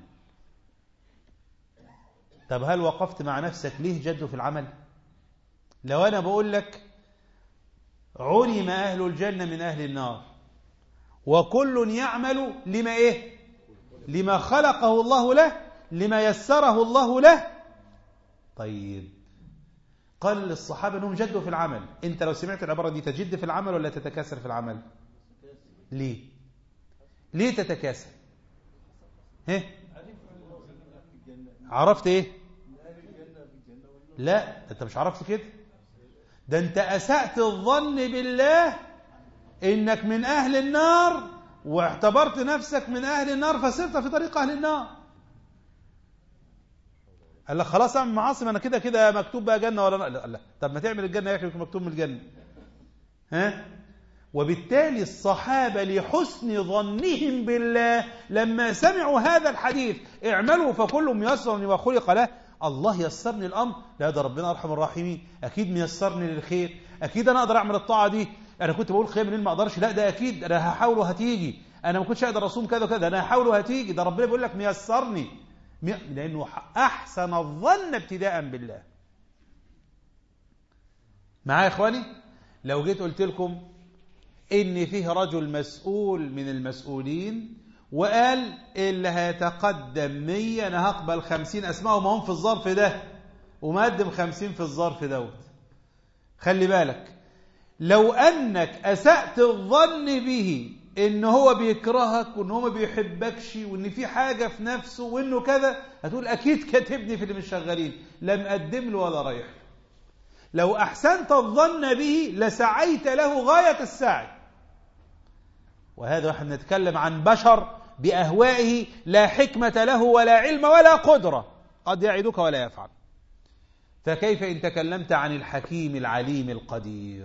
طب هل وقفت مع نفسك ليه جدوا في العمل؟ لو أنا بقول لك علم أهل الجنة من أهل النار وكل يعمل لما إيه؟ لما خلقه الله له، لما يسره الله له. طيب قال للصحابة أنهم جدوا في العمل. أنت لو سمعت العبارة دي تجد في العمل ولا تتكاسل في العمل؟ ليه؟ ليه تتكاسل؟ عرفت إيه؟ لا أنت مش عرفت كده، ده أنت أسأت الظن بالله إنك من أهل النار واعتبرت نفسك من أهل النار فسرت في طريق أهل النار. قال لك خلاص أعمل معاصم أنا كده كده مكتوب بقى جنة ولا لا؟ لا. طب ما تعمل الجنة يا أخي مكتوب من الجنة. وبالتالي الصحابة لحسن ظنهم بالله لما سمعوا هذا الحديث اعملوا فكل ميسر لما خلق له، الله يسرني الأمر، لا ده ربنا أرحم الراحمين، أكيد ميسرني للخير، أكيد أنا أقدر أعمل الطاعة دي. أنا كنت بقول خير منين ما أقدرش، لا ده أكيد أنا هحاول وهتيجي، أنا ما كنتش أقدر أصوم كذا وكذا، أنا هحاول وهتيجي، ده ربنا بيقول لك ميسرني، لأنه أحسن الظن ابتداء بالله. معايا يا إخواني؟ لو جيت قلت لكم إن فيه رجل مسؤول من المسؤولين وقال اللي هيتقدم 100 أنا هقبل 50 أسمائهم هم في الظرف ده ومقدم 50 في الظرف دوت، خلي بالك لو أنك أسأت الظن به إن هو بيكرهك وإن هو ما بيحبكش وإن في حاجة في نفسه وإنه كذا، هتقول أكيد كاتبني في اللي مش شغالين، لم أقدم له ولا رايح. لو أحسنت الظن به لسعيت له غاية السعي. وهذا نحن نتكلم عن بشر بأهوائه لا حكمة له ولا علم ولا قدرة، قد يعدك ولا يفعل. فكيف إن تكلمت عن الحكيم العليم القدير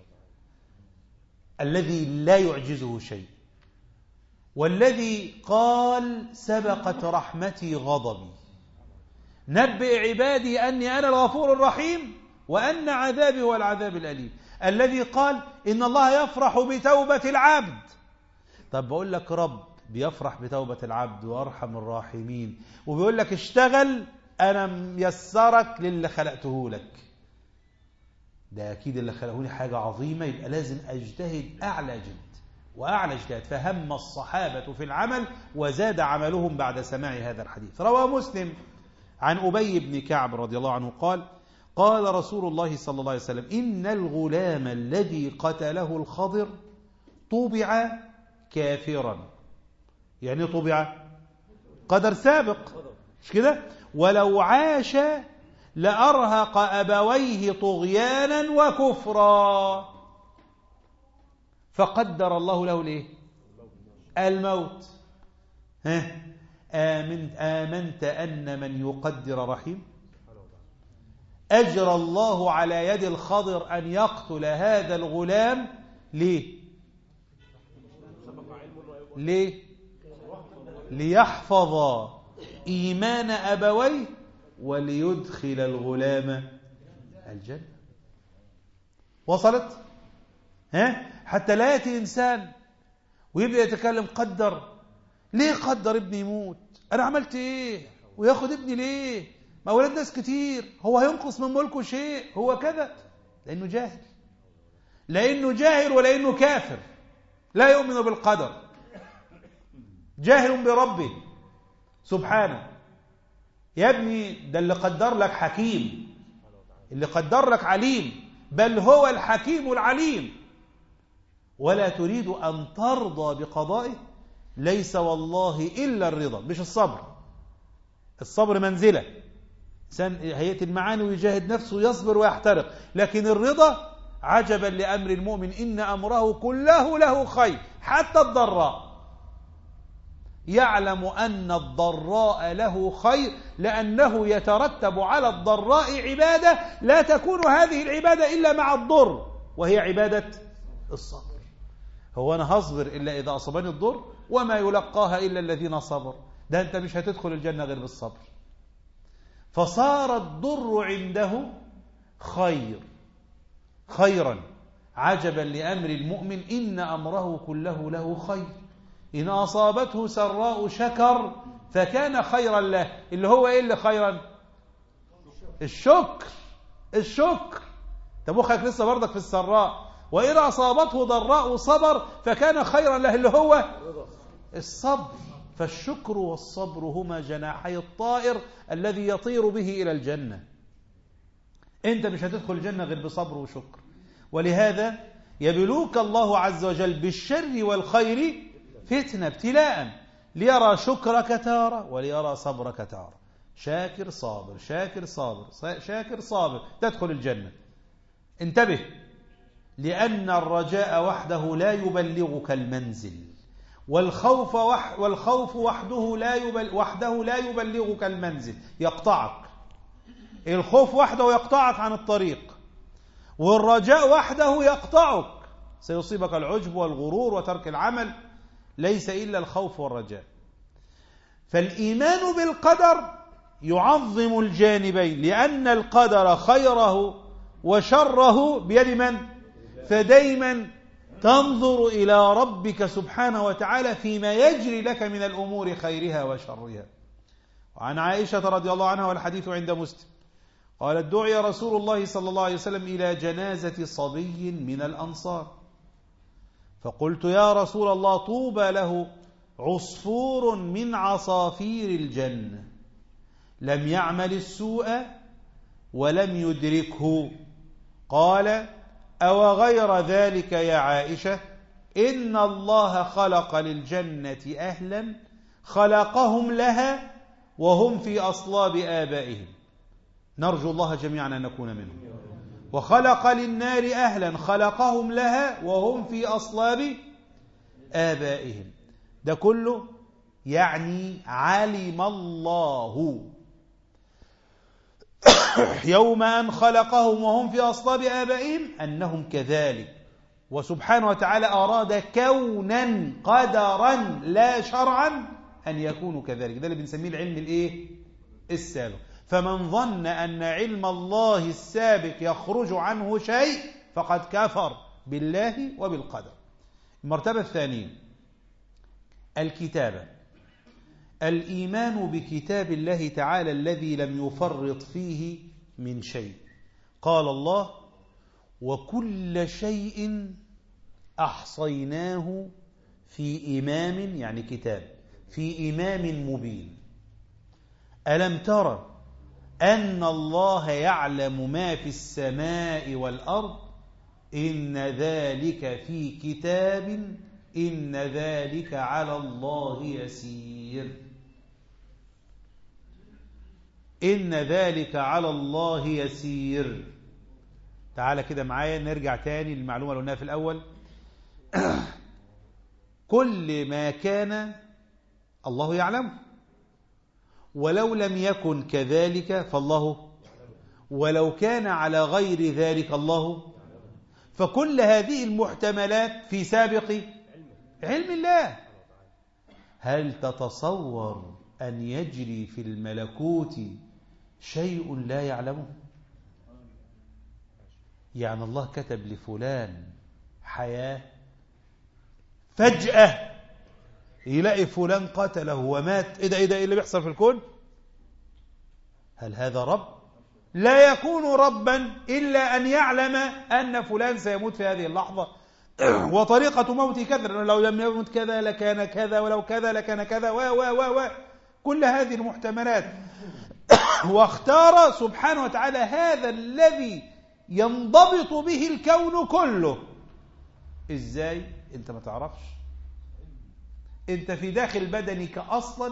الذي لا يعجزه شيء، والذي قال سبقت رحمتي غضبي، نبئ عبادي أني أنا الغفور الرحيم وأن عذابي هو العذاب الأليم، الذي قال إن الله يفرح بتوبة العبد. طب بقول لك رب بيفرح بتوبة العبد وأرحم الراحمين وبيقول لك اشتغل أنا ميسرك للي خلقته لك، ده أكيد اللي خلقوني حاجة عظيمة، يبقى لازم أجتهد أعلى جد وأعلى اجتهاد. فهم الصحابة في العمل وزاد عملهم بعد سماع هذا الحديث. روى مسلم عن أبي بن كعب رضي الله عنه قال قال رسول الله صلى الله عليه وسلم إن الغلام الذي قتله الخضر طبع كافرا. يعني طبع قدر سابق، مش كده؟ ولو عاش لأرهق أبويه طغيانا وكفرا فقدر الله له ليه؟ الموت. آمنت أن من يقدر رحيم؟ أجرى الله على يد الخضر أن يقتل هذا الغلام ليه؟ ليه؟ ليحفظ إيمان أبويه وليدخل الغلام الجنة. وصلت؟ حتى لا يأتي إنسان ويبدأ يتكلم قدر، ليه قدر ابني يموت؟ أنا عملت إيه؟ وياخد ابني ليه؟ ما أولاد ناس كتير، هو هينقص من ملكه شيء؟ هو كذا. لأنه جاهل، لأنه جاهل ولأنه كافر لا يؤمن بالقدر، جاهل بربه سبحانه. يا ابني ده اللي قدر لك حكيم، اللي قدر لك عليم، بل هو الحكيم العليم. ولا تريد أن ترضى بقضائه، ليس والله إلا الرضا، مش الصبر. الصبر منزلة، إنسان هيئة المعاني ويجاهد نفسه ويصبر ويحترق، لكن الرضا عجبا لأمر المؤمن إن أمره كله له خير حتى الضراء. يعلم أن الضراء له خير، لأنه يترتب على الضراء عبادة لا تكون هذه العبادة إلا مع الضر، وهي عبادة الصبر. هو أنا هصبر إلا إذا أصابني الضر؟ وما يلقاها إلا الذين صبروا. ده أنت مش هتدخل الجنة غير بالصبر. فصار الضر عنده خيرا. عجبا لأمر المؤمن، إن أمره كله له خير. إن أصابته سراء شكر فكان خيرا له. اللي هو إيه اللي خيرا؟ الشكر. مخك لسه برضك في السراء. وإن أصابته ضراء صبر فكان خيرا له، اللي هو الصبر. فالشكر والصبر هما جناحي الطائر الذي يطير به إلى الجنة. أنت مش هتدخل الجنة غير بصبر وشكر. ولهذا يبلوك الله عز وجل بالشر والخير فتنة، ابتلاء، ليرى شكرك تارة وليرى صبرك تارة. شاكر صابر، شاكر صابر، شاكر صابر، تدخل الجنة. انتبه، لأن الرجاء وحده لا يبلغك المنزل، والخوف وحده لا يبلغك المنزل، يقطعك. الخوف وحده يقطعك عن الطريق، والرجاء وحده يقطعك. سيصيبك العجب والغرور وترك العمل، ليس إلا الخوف والرجاء. فالإيمان بالقدر يعظم الجانبين، لأن القدر خيره وشره بيد من؟ فدايما تنظر إلى ربك سبحانه وتعالى فيما يجري لك من الأمور خيرها وشرها. وعن عائشة رضي الله عنها، والحديث عند مسلم، قالت: دعي رسول الله صلى الله عليه وسلم إلى جنازة صبي من الأنصار، فقلت: يا رسول الله، طوبى له عصفور من عصافير الجنة، لم يعمل السوء ولم يدركه. قال: أو غير ذلك يا عائشة، إن الله خلق للجنة أهلا خلقهم لها وهم في أصلاب آبائهم، نرجو الله جميعا أن نكون منهم. وخلق للنار أهلا خلقهم لها وهم في أصلاب آبائهم. ده كله يعني علم الله يوم أن خلقهم وهم في أصلاب آبائهم أنهم كذلك. وسبحانه وتعالى أراد كونا قدرا لا شرعا أن يكونوا كذلك. ده اللي بنسميه العلم السابق. فمن ظن أن علم الله السابق يخرج عنه شيء فقد كفر بالله وبالقدر. المرتبة الثانية الكتابة، الإيمان بكتاب الله تعالى الذي لم يفرط فيه من شيء. قال الله: وكل شيء أحصيناه في إمام، يعني كتاب، في إمام مبين. ألم ترى أن الله يعلم ما في السماء والأرض؟ إن ذلك في كتاب، إن ذلك على الله يسير. إن ذلك على الله يسير. تعالى كده معايا نرجع تاني للمعلومة اللي قلناها في الأول. كل ما كان الله يعلمه، ولو لم يكن كذلك فالله، ولو كان على غير ذلك الله. فكل هذه المحتملات في سابق علم الله. هل تتصور أن يجري في الملكوت شيء لا يعلمه؟ يعني الله كتب لفلان حياة، فجأة يلاقي فلان قتله ومات. إيه ده اللي بيحصل في الكون؟ هل هذا رب؟ لا يكون ربا إلا أن يعلم أن فلان سيموت في هذه اللحظة، وطريقة موته كذا، لو لم يمت كذا لكان كذا، ولو كذا لكان كذا، كل هذه المحتملات. واختار سبحانه وتعالى هذا الذي ينضبط به الكون كله. إزاي؟ أنت ما تعرفش. أنت في داخل بدنك أصلا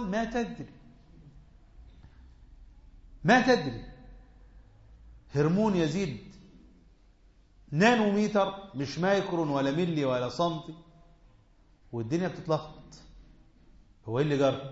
ما تدري. هرمون يزيد نانوميتر، مش مايكرون ولا ملي ولا سنتي، والدنيا بتتلخبط. هو إيه اللي جرى؟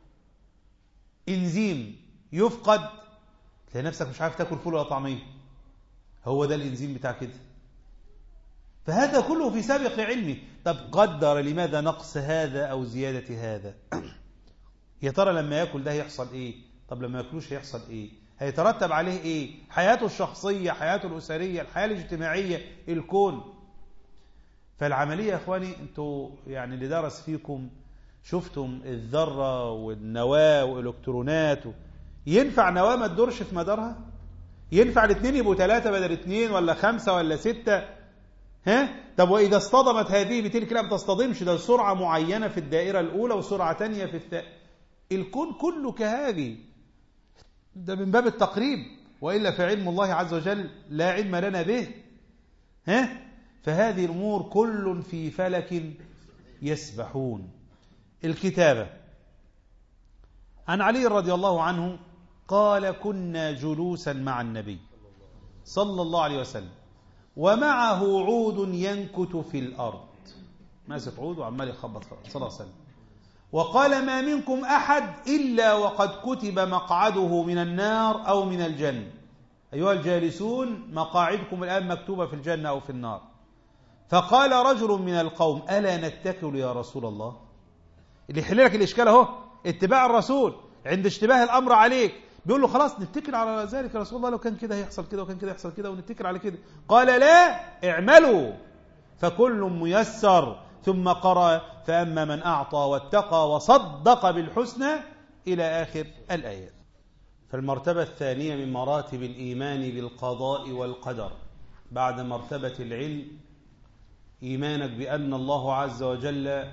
إنزيم يفقد تلاقي نفسك مش عارف تاكل فول ولا طعمية. هو ده الإنزيم بتاع كده. فهذا كله في سابق علمي. طب قدر لماذا نقص هذا أو زيادة هذا؟ يا ترى لما يأكل ده هيحصل إيه؟ طب لما يأكلوش هيحصل إيه؟ هيترتب عليه إيه؟ حياته الشخصية، حياته الأسرية، الحياة الاجتماعية، الكون. فالعملية يا إخواني، أنتوا يعني اللي درس فيكم شفتم الذرة والنواة والإلكترونات ينفع نواة ما تدورش في مدارها؟ ينفع الاثنين يبقوا 3 بدل 2 ولا 5 ولا 6؟ ها؟ طب وإذا اصطدمت هذه بتلك لا بتصطدمش، ده سرعة معينة في الدائرة الأولى وسرعة تانية في الكون كله كهذه. ده من باب التقريب، وإلا فعلم الله عز وجل لا علم لنا به. ها؟ فهذه الأمور كل في فلك يسبحون. الكتابة عن علي رضي الله عنه قال: كنا جلوسا مع النبي صلى الله عليه وسلم ومعه عود ينكت في الأرض، ماسك عود وعمال يخبط صلى الله عليه وسلم، وقال: ما منكم أحد إلا وقد كتب مقعده من النار أو من الجنة. أيها الجالسون، مقاعدكم الآن مكتوبة في الجنة أو في النار. فقال رجل من القوم: ألا نتكل يا رسول الله؟ اللي يحل لك الإشكال اهو اتباع الرسول عند اشتباه الأمر عليك. بيقول له: خلاص نتكل على ذلك يا رسول الله، لو كان كده هيحصل كده وكان كده يحصل كده ونتكل على كده. قال: لا، اعملوا فكل ميسر. ثم قرأ: فأما من أعطى واتقى وصدق بالحسنى إلى آخر الآيات. فالمرتبة الثانية من مراتب الإيمان بالقضاء والقدر بعد مرتبة العلم إيمانك بأن الله عز وجل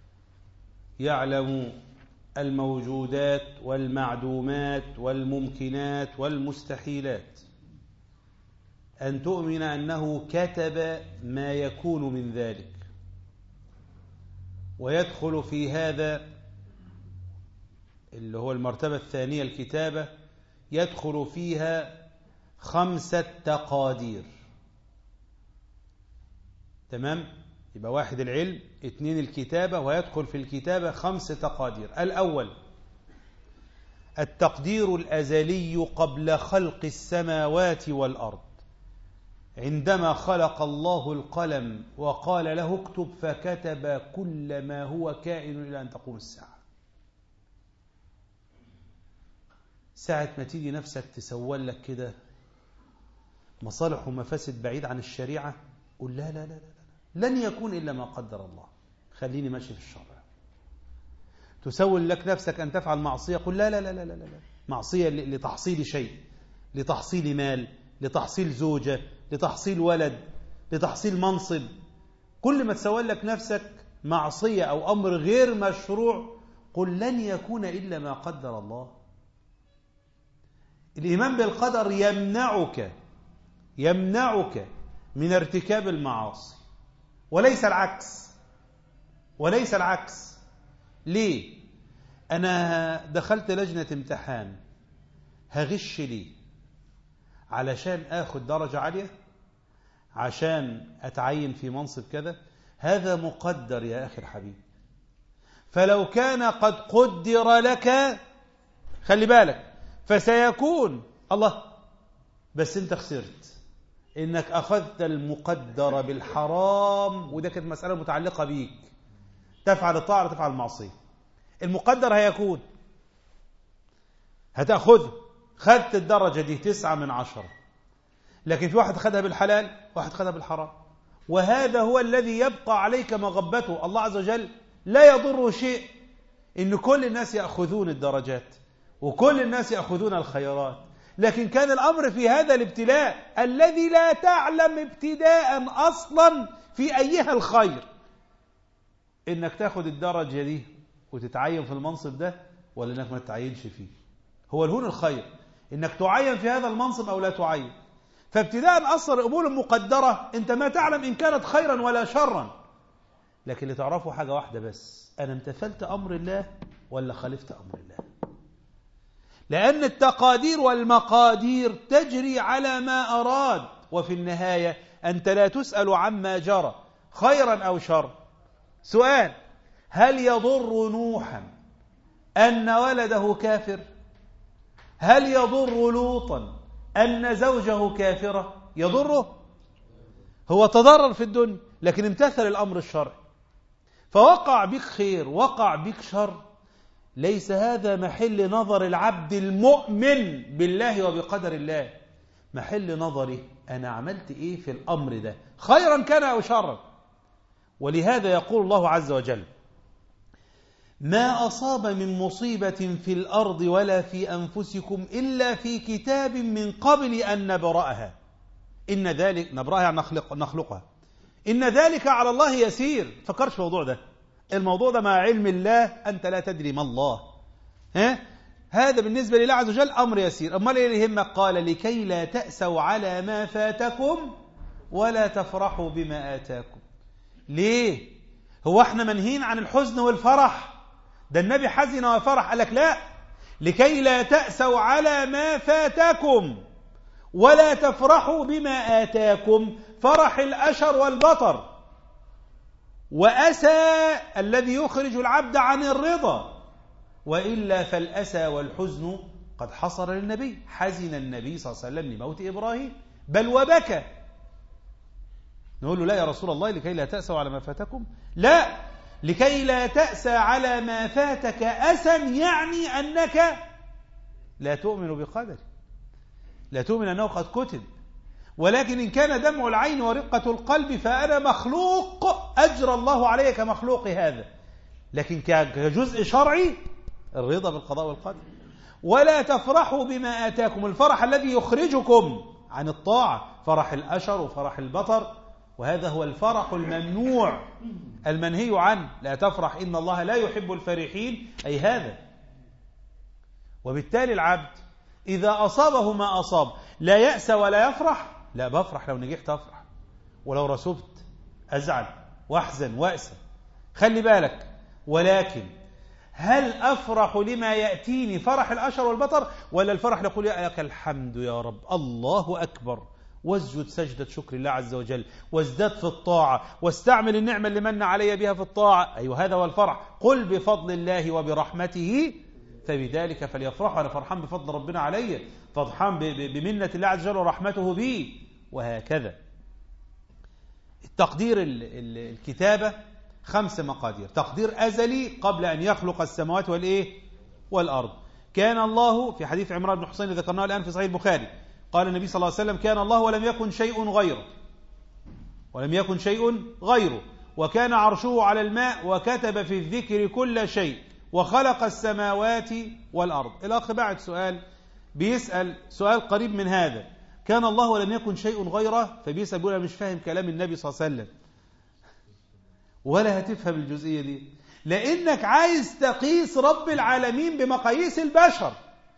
يعلم الموجودات والمعدومات والممكنات والمستحيلات، أن تؤمن أنه كتب ما يكون من ذلك. ويدخل في هذا اللي هو المرتبة الثانية الكتابة، يدخل فيها 5 تقادير. تمام؟ يبقى 1 العلم، 2 الكتابة، ويدخل في الكتابة 5 تقادير. الأول التقدير الأزلي قبل خلق السماوات والأرض، عندما خلق الله القلم وقال له اكتب فكتب كل ما هو كائن إلى أن تقوم الساعة. ساعة ما تيجي نفسك تسول لك كده مصالح ومفاسد بعيد عن الشريعة، قل لا لا لا لا، لن يكون إلا ما قدر الله، خليني ماشي في الشرع. تسول لك نفسك أن تفعل معصية، قل لا لا لا لا لا لا، معصية لتحصيل شيء، لتحصيل مال، لتحصيل زوجة، لتحصيل ولد، لتحصيل منصب. كل ما تسول لك نفسك معصية أو أمر غير مشروع، قل لن يكون إلا ما قدر الله. الإيمان بالقدر يمنعك من ارتكاب المعاصي، وليس العكس. ليه؟ أنا دخلت لجنة امتحان، هغش ليه؟ علشان آخذ درجة عالية؟ عشان أتعين في منصب كذا؟ هذا مقدر يا أخي الحبيب. فلو كان قد قدر لك، خلي بالك، فسيكون الله، بس انت خسرت انك اخذت المقدر بالحرام، وده كانت مسألة متعلقة بيك، تفعل الطاعة تفعل المعصية. المقدر هيكون هتأخذه، خذت الدرجة دي 9 من 10، لكن في واحد خدها بالحلال واحد خدها بالحرام، وهذا هو الذي يبقى عليك مغبته. الله عز وجل لا يضره شيء إن كل الناس يأخذون الدرجات وكل الناس يأخذون الخيرات، لكن كان الأمر في هذا الابتلاء الذي لا تعلم ابتداء أصلا في أيها الخير، إنك تأخذ الدرجة دي وتتعين في المنصب ده ولا إنك ما تتعينش فيه. هو الهون الخير إنك تعين في هذا المنصب أو لا تعين. فابتداء أصلا الأمور المقدرة أنت ما تعلم إن كانت خيرا ولا شرا، لكن اللي تعرفه حاجة واحدة بس: أنا امتثلت أمر الله ولا خالفت أمر الله. لأن التقادير والمقادير تجري على ما أراد، وفي النهاية أنت لا تسأل عما جرى خيرا أو شر. سؤال: هل يضر نوحا أن ولده كافر؟ هل يضر لوطا أن زوجه كافرة؟ يضره؟ هو تضرر في الدنيا لكن امتثل الأمر الشرعي، فوقع بك خير وقع بك شر، ليس هذا محل نظر العبد المؤمن بالله وبقدر الله. محل نظري أنا عملت إيه في الأمر ده، خيرا كان أو شرا. ولهذا يقول الله عز وجل: ما أصاب من مصيبة في الأرض ولا في أنفسكم إلا في كتاب من قبل أن نبرأها. إن ذلك نبرأها يعني نخلقها. إن ذلك على الله يسير. فكرش في الموضوع ده، الموضوع ده مع علم الله، أنت لا تدري ما الله. هذا بالنسبة لله عز وجل أمر يسير. أما اللي يهمك قال: لكي لا تأسوا على ما فاتكم ولا تفرحوا بما آتاكم. ليه؟ هو احنا منهين عن الحزن والفرح؟ ده النبي حزن وفرح. قال لك لا، لكي لا تأسوا على ما فاتكم ولا تفرحوا بما آتاكم. فرح الأشر والبطر، وأسى الذي يخرج العبد عن الرضا، وإلا فالأسى والحزن قد حصل للنبي. حزن النبي صلى الله عليه وسلم لموت إبراهيم بل وبكى. نقول له: لا يا رسول الله، لكي لا تأسوا على ما فاتكم. لا، لكي لا تأسى على ما فاتك أسا، يعني أنك لا تؤمن بقدر، لا تؤمن أنه قد كتب. ولكن إن كان دمع العين ورقة القلب فأنا مخلوق أجرى الله علي كمخلوق هذا. لكن كجزء شرعي الرضا بالقضاء والقدر. ولا تفرحوا بما آتاكم، الفرح الذي يخرجكم عن الطاعة، فرح الأشر وفرح البطر، وهذا هو الفرح الممنوع المنهي عنه. لا تفرح إن الله لا يحب الفرحين، أي هذا. وبالتالي العبد إذا أصابه ما أصاب لا يأس ولا يفرح. لا، بفرح لو نجحت أفرح، ولو رسبت أزعل وأحزن وأسى. خلي بالك. ولكن هل أفرح لما يأتيني فرح الأشر والبطر، ولا الفرح نقول: يا لك الحمد يا رب، الله أكبر، واسجد سجدة شكر الله عز وجل، وازداد في الطاعة، واستعمل النعمة اللي من علي بها في الطاعة. أيوة، هذا هو الفرح. قل بفضل الله وبرحمته فبذلك فليفرحوا. أنا فرحان بفضل ربنا علي، فرحان بمنة الله عز وجل ورحمته بي، وهكذا. التقدير الكتابة 5 مقادير. تقدير أزلي قبل أن يخلق السماوات والأرض. كان الله، في حديث عمران بن حسين ذكرناه الآن في صحيح البخاري، قال النبي صلى الله عليه وسلم: كان الله ولم يكن شيء غيره، ولم يكن شيء غيره، وكان عرشه على الماء، وكتب في الذكر كل شيء، وخلق السماوات والأرض. الأخ بعد سؤال بيسأل سؤال قريب من هذا: كان الله ولم يكن شيء غيره، فبيسأل بيقول: أنا مش فاهم كلام النبي صلى الله عليه وسلم. ولا هتفهم الجزئية دي، لأنك عايز تقيس رب العالمين بمقاييس البشر،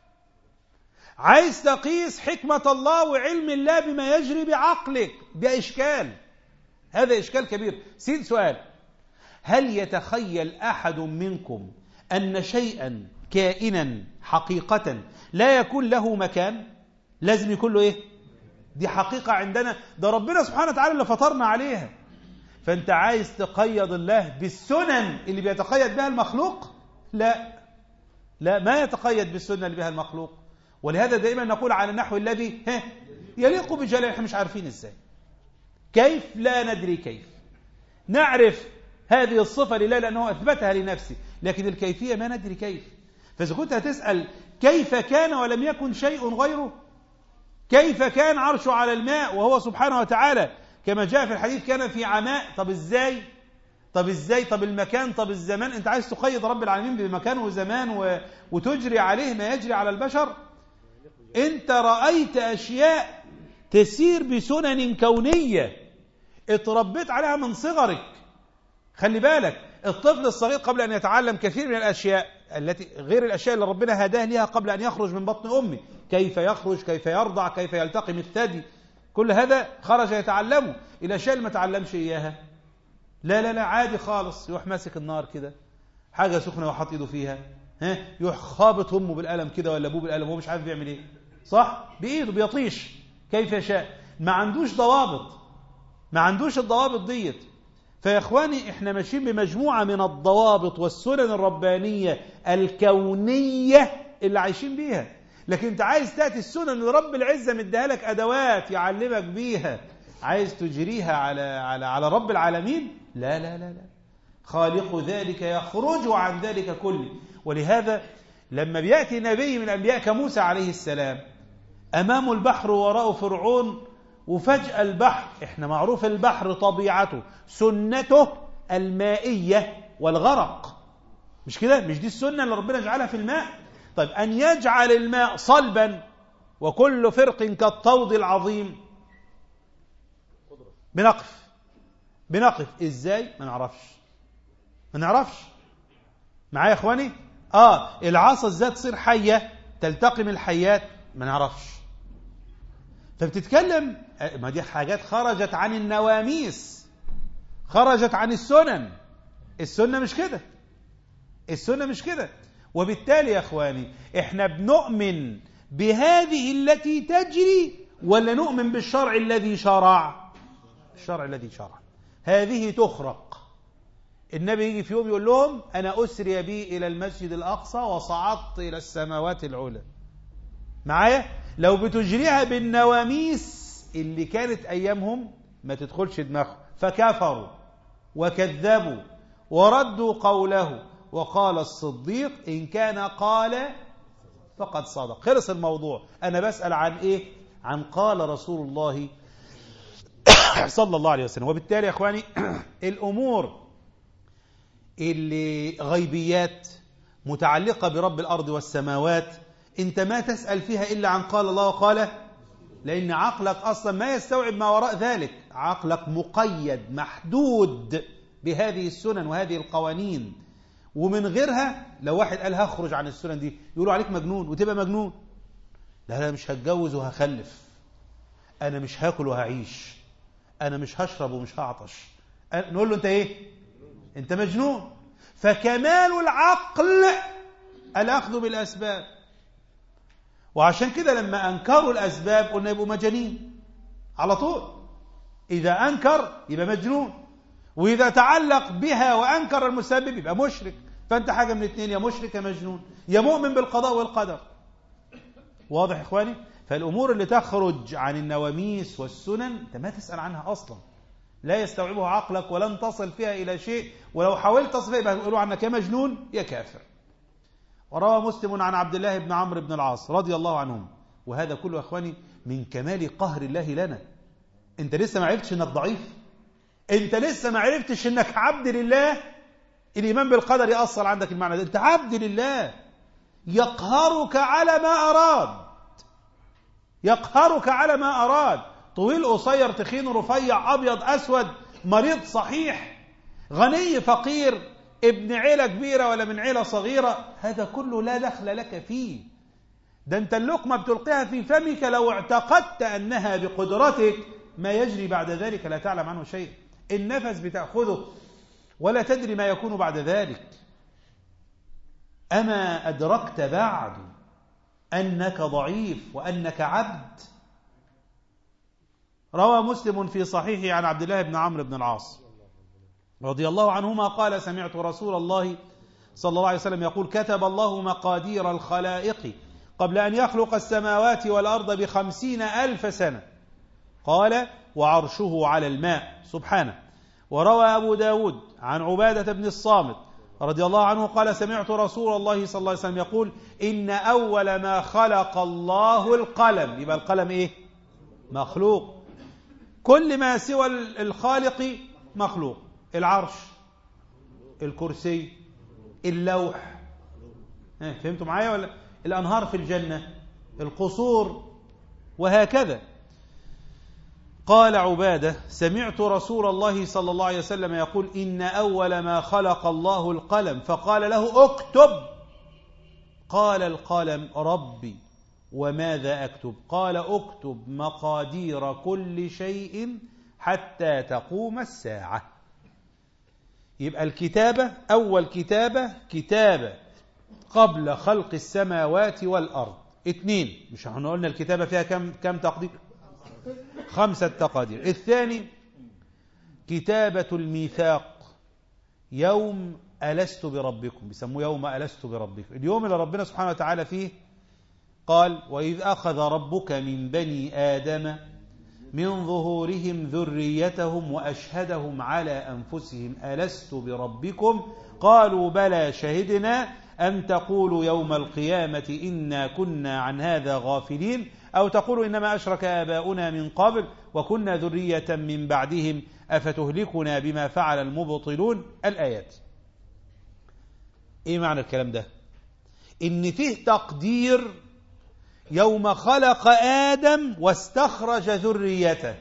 عايز تقيس حكمة الله وعلم الله بما يجري بعقلك. ده إشكال، هذا إشكال كبير. سؤال: هل يتخيل أحد منكم أن شيئا كائنا حقيقة لا يكون له مكان؟ لازم يكون له إيه؟ دي حقيقة عندنا، ده ربنا سبحانه وتعالى اللي فطرنا عليها. فأنت عايز تقيد الله بالسنن اللي بيتقيد بها المخلوق؟ لا، ما يتقيد بالسنن اللي بها المخلوق. ولهذا دائما نقول على النحو الذي يليق بجلاله. احنا مش عارفين ازاي، كيف، لا ندري كيف. نعرف هذه الصفة لله لأنه أثبتها لنفسه، لكن الكيفية ما ندري كيف. فإذا كنت هتسأل كيف كان ولم يكن شيء غيره، كيف كان عرشه على الماء وهو سبحانه وتعالى كما جاء في الحديث كان في عماء، طب ازاي؟ طب المكان، طب الزمان. انت عايز تقيد رب العالمين بمكان وزمان وتجري عليه ما يجري على البشر؟ انت رأيت أشياء تسير بسنن كونية اتربيت عليها من صغرك. خلي بالك، الطفل الصغير قبل أن يتعلم كثير من الأشياء التي غير الأشياء اللي ربنا هداه لها قبل أن يخرج من بطن أمه، كيف يخرج، كيف يرضع، كيف يلتقم الثدي، كل هذا خرج يتعلمه. الأشياء اللي ما تعلمش إياها لا عادي خالص، يروح ماسك النار كده، حاجة سخنة وحط إيده فيها، يروح خابط أمه بالقلم كده ولا أبوه بالقلم، هو مش عارف بيعمل إيه، صح؟ بإيده بيطيش كيف يشاء، ما عندوش ضوابط، ما عندوش الضوابط ديت. فيا إخواني إحنا ماشيين بمجموعة من الضوابط والسنن الربانية الكونية اللي عايشين بيها. لكن أنت عايز تأتي السنن اللي رب العزة مديها لك أدوات يعلمك بيها، عايز تجريها على رب العالمين؟ لا لا لا لا، خالق ذلك يخرج عن ذلك كله. ولهذا لما بيأتي نبي من الأنبياء كموسى عليه السلام أمامه البحر وراءه فرعون، وفجأة البحر، إحنا معروف البحر طبيعته سنته المائية والغرق، مش كده؟ مش دي السنة اللي ربنا جعلها في الماء؟ طيب أن يجعل الماء صلبا وكل فرق كالطود العظيم، بنقف إزاي؟ ما نعرفش معايا يا إخواني؟ العصا ازاي تصير حية تلتقم الحيات؟ ما نعرفش. فبتتكلم، ما دي حاجات خرجت عن النواميس، خرجت عن السنة مش كده. وبالتالي يا إخواني إحنا بنؤمن بهذه التي تجري ولا نؤمن بالشرع الذي شرع؟ الشرع الذي شرع. هذه تخرق. النبي يجي في يوم يقول لهم أنا أسري بي إلى المسجد الأقصى وصعدت إلى السماوات العلى. معايا؟ لو بتجريها بالنواميس اللي كانت أيامهم ما تدخلش دماغهم، فكفروا وكذبوا وردوا قوله. وقال الصديق إن كان قال فقد صدق. خلص الموضوع. أنا بسأل عن إيه؟ عن قال رسول الله صلى الله عليه وسلم. وبالتالي يا إخواني الأمور اللي غيبيات متعلقة برب الأرض والسماوات أنت ما تسأل فيها إلا عن قال الله وقال، لأن عقلك أصلا ما يستوعب ما وراء ذلك. عقلك مقيد محدود بهذه السنن وهذه القوانين، ومن غيرها لو واحد قال هخرج عن السنن دي يقولوا عليك مجنون، وتبقى مجنون. لا مش هتجوز وهخلف، أنا مش هاكل وهعيش، أنا مش هشرب ومش هعطش. نقول له أنت إيه؟ أنت مجنون. فكمال العقل الأخذ بالأسباب. وعشان كده لما أنكروا الأسباب قلنا يبقوا مجانين على طول. إذا أنكر يبقى مجنون، وإذا تعلق بها وأنكر المسبب يبقى مشرك. فأنت حاجة من الاثنين، يا مشرك يا مجنون، يا مؤمن بالقضاء والقدر. واضح يا إخواني؟ فالأمور اللي تخرج عن النواميس والسنن أنت ما تسأل عنها أصلا، لا يستوعبها عقلك ولن تصل فيها إلى شيء، ولو حاولت تصل يبقى يقولوا عنك يا مجنون يا كافر. وروى مسلم عن عبد الله بن عمرو بن العاص رضي الله عنهم. وهذا كله يا أخواني من كمال قهر الله لنا. أنت لسه ما عرفتش أنك ضعيف، أنت لسه ما عرفتش أنك عبد لله. الإيمان بالقدر يأصل عندك المعنى ده، أنت عبد لله يقهرك على ما أراد، يقهرك على ما أراد. طويل قصير تخين رفيع أبيض أسود، مريض صحيح، غني فقير، ابن عيلة كبيرة ولا من عيلة صغيرة، هذا كله لا دخل لك فيه. ده أنت اللقمة بتلقيها في فمك لو اعتقدت أنها بقدرتك، ما يجري بعد ذلك لا تعلم عنه شيء. النفس بتأخذه ولا تدري ما يكون بعد ذلك. أما أدركت بعد أنك ضعيف وأنك عبد؟ روى مسلم في صحيحه عن عبد الله بن عمرو بن العاص رضي الله عنهما قال سمعت رسول الله صلى الله عليه وسلم يقول كتب الله مقادير الخلائق قبل أن يخلق السماوات والأرض ب50,000 سنة. قال وعرشه على الماء سبحانه. وروى أبو داود عن عبادة بن الصامت رضي الله عنه قال سمعت رسول الله صلى الله عليه وسلم يقول إن أول ما خلق الله القلم. يبقى القلم إيه؟ مخلوق. كل ما سوى الخالق مخلوق. العرش، الكرسي، اللوح، فهمتوا معايا ولا؟ الأنهار في الجنة، القصور، وهكذا. قال عبادة سمعت رسول الله صلى الله عليه وسلم يقول إن أول ما خلق الله القلم فقال له اكتب. قال القلم ربي وماذا أكتب؟ قال اكتب مقادير كل شيء حتى تقوم الساعة. يبقى الكتابة أول كتابة قبل خلق السماوات والأرض. 2. مش احنا قلنا الكتابة فيها كم تقدير؟ 5 تقادير. الثاني كتابة الميثاق يوم ألست بربكم، بيسموه يوم ألست بربكم، اليوم اللي ربنا سبحانه وتعالى فيه قال وإذ أخذ ربك من بني آدم من ظهورهم ذريتهم وأشهدهم على أنفسهم ألست بربكم قالوا بلى شهدنا أن تقولوا يوم القيامة إنا كنا عن هذا غافلين أو تقولوا إنما أشرك آباؤنا من قبل وكنا ذرية من بعدهم أفتهلكنا بما فعل المبطلون. الآيات. إيه معنى الكلام ده؟ إن فيه تقدير يوم خلق آدم واستخرج ذريته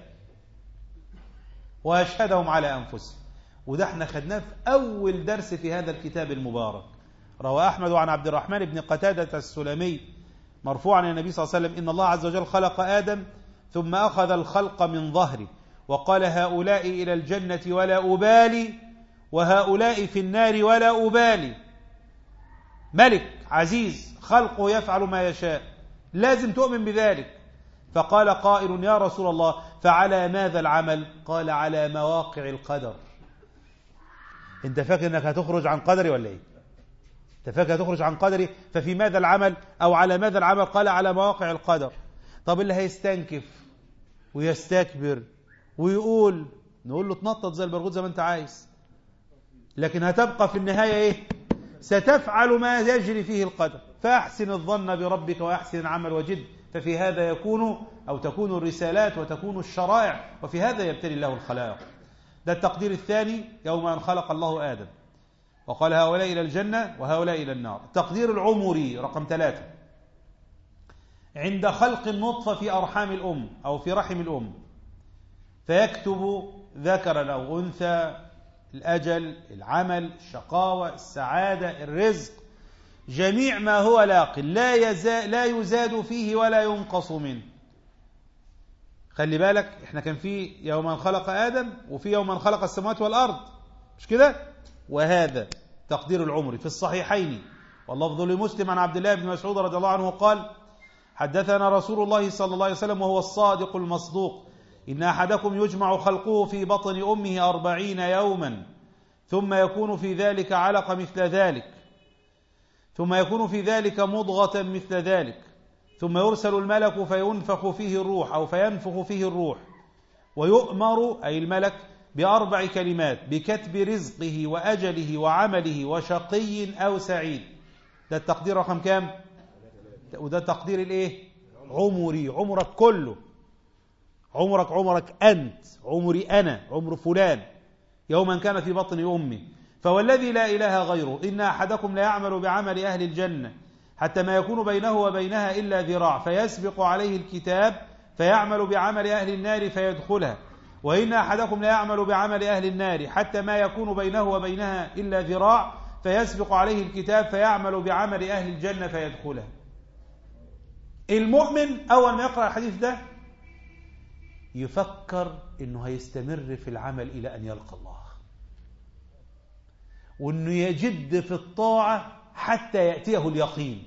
وأشهدهم على أنفسهم، وده احنا خدناه في أول درس في هذا الكتاب المبارك. روى أحمد عن عبد الرحمن بن قتادة السلمي مرفوعا عن النبي صلى الله عليه وسلم إن الله عز وجل خلق آدم ثم أخذ الخلق من ظهره وقال هؤلاء إلى الجنة ولا أبالي وهؤلاء في النار ولا أبالي. ملك عزيز خلقه يفعل ما يشاء، لازم تؤمن بذلك. فقال قائل يا رسول الله فعلى ماذا العمل؟ قال على مواقع القدر. انت فاكر انك هتخرج عن قدري ولا ايه؟ انت فاكر هتخرج عن قدري؟ ففي ماذا العمل او على ماذا العمل؟ قال على مواقع القدر. طب اللي هيستنكف ويستكبر ويقول، نقول له تنطط زي البرغوث زي ما انت عايز، لكن هتبقى في النهاية ايه؟ ستفعل ما يجري فيه القدر. فأحسن الظن بربك وأحسن العمل وجد، ففي هذا يكون أو تكون الرسالات وتكون الشرائع، وفي هذا يبتلي الله الخلائق. ده التقدير الثاني يوم أن خلق الله آدم وقال هؤلاء إلى الجنة وهؤلاء إلى النار. التقدير العمري رقم 3 عند خلق النطفة في أرحام الأم أو في رحم الأم، فيكتب ذكرا أو أنثى الأجل، العمل، الشقاوة، السعادة، الرزق، جميع ما هو لاق لا يزاد فيه ولا ينقص منه. خلي بالك احنا كان في يوم أن خلق آدم وفي يوم أن خلق السماوات والأرض، مش كده؟ وهذا تقدير العمر في الصحيحين. واللفظ لمسلم عن عبد الله بن مسعود رضي الله عنه قال حدثنا رسول الله صلى الله عليه وسلم وهو الصادق المصدوق إن أحدكم يجمع خلقه في بطن أمه 40 يوما ثم يكون في ذلك علقة مثل ذلك ثم يكون في ذلك مضغة مثل ذلك ثم يرسل الملك فينفخ فيه الروح أو فينفخ فيه الروح ويؤمر أي الملك ب4 كلمات بكتب رزقه وأجله وعمله وشقي أو سعيد. ده التقدير رقم كام؟ وده تقدير الايه؟ عمري، عمرك كله، عمرك أنت، عمري أنا، عمر فلان يوما كان في بطن أمي. فوالذي لا إله غيره إن أحدكم لا يعمل بعمل أهل الجنة حتى ما يكون بينه وبينها إلا ذراع فيسبق عليه الكتاب فيعمل بعمل أهل النار فيدخلها وإن أحدكم لا يعمل بعمل أهل النار حتى ما يكون بينه وبينها إلا ذراع فيسبق عليه الكتاب فيعمل بعمل أهل الجنة فيدخلها. المؤمن أول ما يقرأ الحديث ده يفكر إنه هيستمر في العمل إلى أن يلقى الله، وإنه يجد في الطاعة حتى يأتيه اليقين،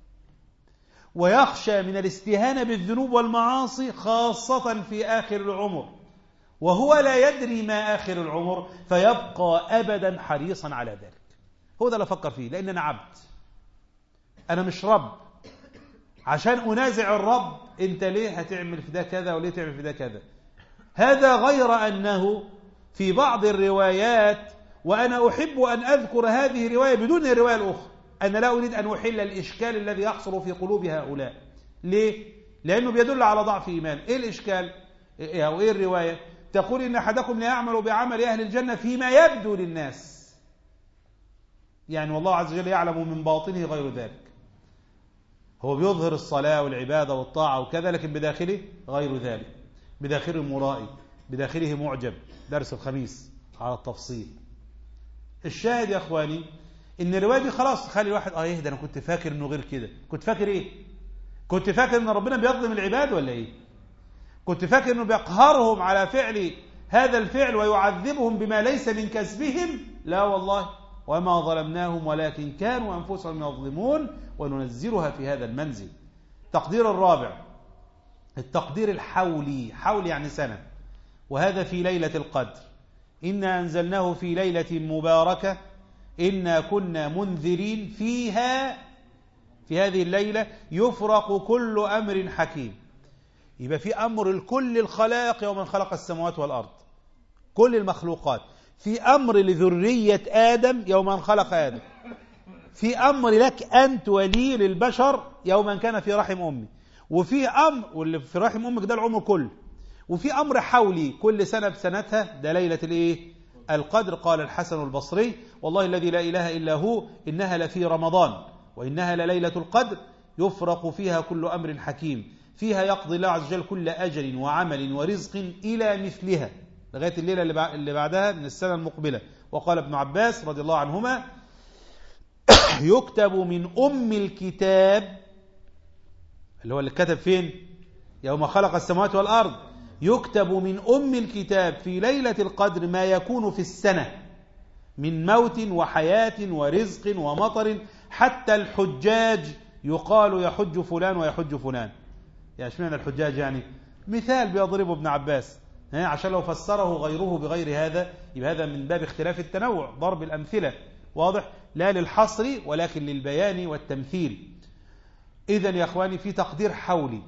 ويخشى من الاستهانة بالذنوب والمعاصي خاصة في آخر العمر، وهو لا يدري ما آخر العمر فيبقى أبدا حريصا على ذلك. هو ده اللي أفكر فيه، لأن أنا عبد، أنا مش رب عشان أنازع الرب أنت ليه هتعمل في ده كذا وليه تعمل في ده كذا. هذا غير أنه في بعض الروايات، وأنا أحب أن أذكر هذه الرواية بدون الرواية الأخرى، أنا لا أريد أن أحل الإشكال الذي يحصل في قلوب هؤلاء. ليه؟ لأنه بيدل على ضعف إيمان. إيه الإشكال؟ أو إيه الرواية؟ تقول إن أحدكم لا يعمل بعمل أهل الجنة فيما يبدو للناس، يعني والله عز وجل يعلم من باطنه غير ذلك. هو بيظهر الصلاة والعبادة والطاعة وكذا، لكن بداخله غير ذلك، بداخله مرائي، بداخله معجب. درس الخميس على التفصيل. الشاهد يا أخواني إن الرواية دي خلاص تخلي الواحد يهدى. أنا كنت فاكر إنه غير كده. كنت فاكر إيه؟ كنت فاكر إن ربنا بيظلم العباد ولا إيه؟ كنت فاكر إنه بيقهرهم على فعل هذا الفعل ويعذبهم بما ليس من كسبهم؟ لا والله، وما ظلمناهم ولكن كانوا أنفسهم يظلمون، وننزلها في هذا المنزل. تقدير الرابع التقدير الحولي، حول يعني سنة، وهذا في ليلة القدر إنا أنزلناه في ليلة مباركة إنا كنا منذرين فيها، في هذه الليلة يفرق كل أمر حكيم. يبقى في أمر لكل الخلائق يوم خلق السماوات والأرض، كل المخلوقات. في أمر لذرية آدم يوم أن خلق آدم، في أمر لك أنت ولي للبشر يوم أن كان في رحم أمي، وفي أمر واللي في رحم أمك ده العمر كله، وفي أمر حولي كل سنة بسنتها، ده ليلة الإيه؟ القدر. قال الحسن البصري والله الذي لا إله إلا هو إنها لفي رمضان وإنها لليلة القدر يفرق فيها كل أمر حكيم، فيها يقضي الله عز وجل كل أجل وعمل ورزق إلى مثلها، لغاية الليلة اللي بعدها من السنة المقبلة. وقال ابن عباس رضي الله عنهما يكتب من أم الكتاب، اللي هو اللي كتب فين؟ يوم خلق السماوات والأرض. يكتب من أم الكتاب في ليلة القدر ما يكون في السنة من موت وحياة ورزق ومطر، حتى الحجاج يقال يحج فلان ويحج فلان. يعني اشمعنى الحجاج؟ يعني مثال بيضربه ابن عباس عشان لو فسره غيره بغير هذا يبقى هذا من باب اختلاف التنوع، ضرب الأمثلة، واضح؟ لا للحصر ولكن للبيان والتمثيل. إذن يا أخواني في تقدير حولي،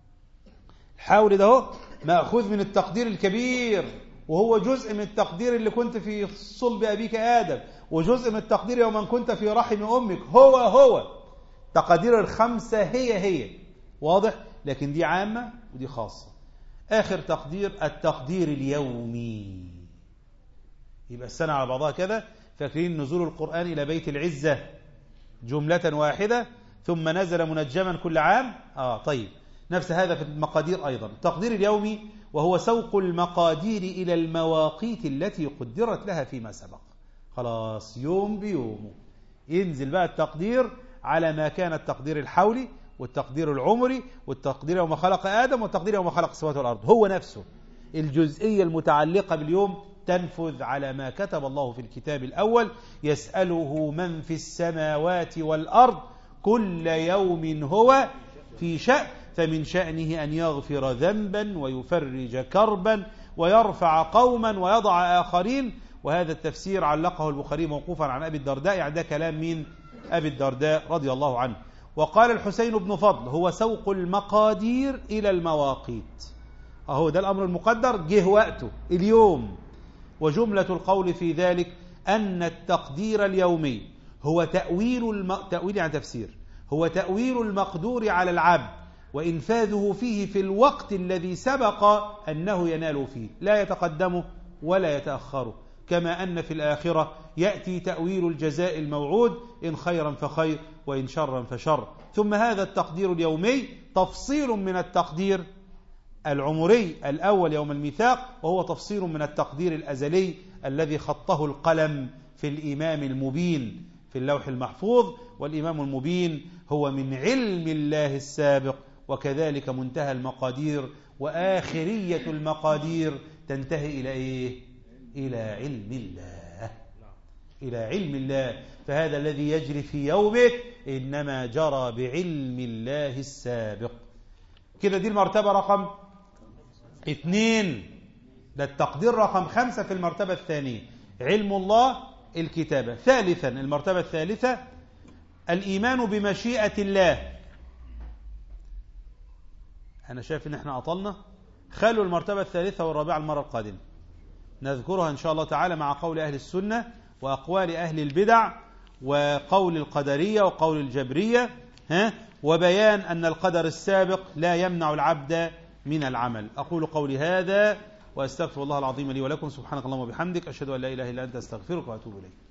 الحول ده هو مأخوذ من التقدير الكبير، وهو جزء من التقدير اللي كنت في صلب أبيك آدم، وجزء من التقدير يوم أن كنت في رحم أمك. هو تقدير الخمسة هي واضح، لكن دي عامة ودي خاصة. آخر تقدير التقدير اليومي، يبقى السنة على بعضها كده. فاكرين نزول القرآن إلى بيت العزة جملة واحدة ثم نزل منجما كل عام؟ طيب نفس هذا في المقادير أيضا. التقدير اليومي وهو سوق المقادير إلى المواقيت التي قدرت لها فيما سبق. خلاص يوم بيومه ينزل بقى التقدير على ما كان التقدير الحولي والتقدير العمري والتقدير يوم خلق آدم والتقدير يوم خلق السماوات والأرض. هو نفسه الجزئية المتعلقة باليوم تنفذ على ما كتب الله في الكتاب الأول. يسأله من في السماوات والأرض كل يوم هو في شأن، فمن شأنه أن يغفر ذنبا ويفرج كربا ويرفع قوما ويضع آخرين. وهذا التفسير علقه البخاري موقوفا عن أبي الدرداء، يعني ده كلام من أبي الدرداء رضي الله عنه. وقال الحسين بن فضل هو سوق المقادير إلى المواقيت. أهو ده الأمر المقدر جه وقته اليوم. وجملة القول في ذلك أن التقدير اليومي هو تأويل يعني تفسير، هو تأويل المقدور على العبد وإنفاذه فيه في الوقت الذي سبق أنه ينال فيه، لا يتقدمه ولا يتأخره. كما أن في الآخرة يأتي تأويل الجزاء الموعود، إن خيرا فخير وإن شرا فشر. ثم هذا التقدير اليومي تفصيل من التقدير العمري الأول يوم الميثاق، وهو تفصيل من التقدير الأزلي الذي خطه القلم في الإمام المبين في اللوح المحفوظ. والإمام المبين هو من علم الله السابق، وكذلك منتهى المقادير وآخرية المقادير تنتهي إلى إيه؟ إلى علم الله، إلى علم الله. فهذا الذي يجري في يومك إنما جرى بعلم الله السابق. كده دي المرتبة رقم 2، ده التقدير رقم 5 في المرتبة الثانية، علم الله الكتابة. ثالثا المرتبة الثالثة الإيمان بمشيئة الله. أنا شايف إن احنا أطلنا، خلوا المرتبة الثالثة والرابعة المرة القادمة، نذكرها إن شاء الله تعالى مع قول أهل السنة وأقوال أهل البدع وقول القدرية وقول الجبرية، وبيان أن القدر السابق لا يمنع العبد من العمل. أقول قولي هذا وأستغفر الله العظيم لي ولكم. سبحانك اللهم وبحمدك، أشهد أن لا إله إلا أنت، أستغفرك وأتوب إليك.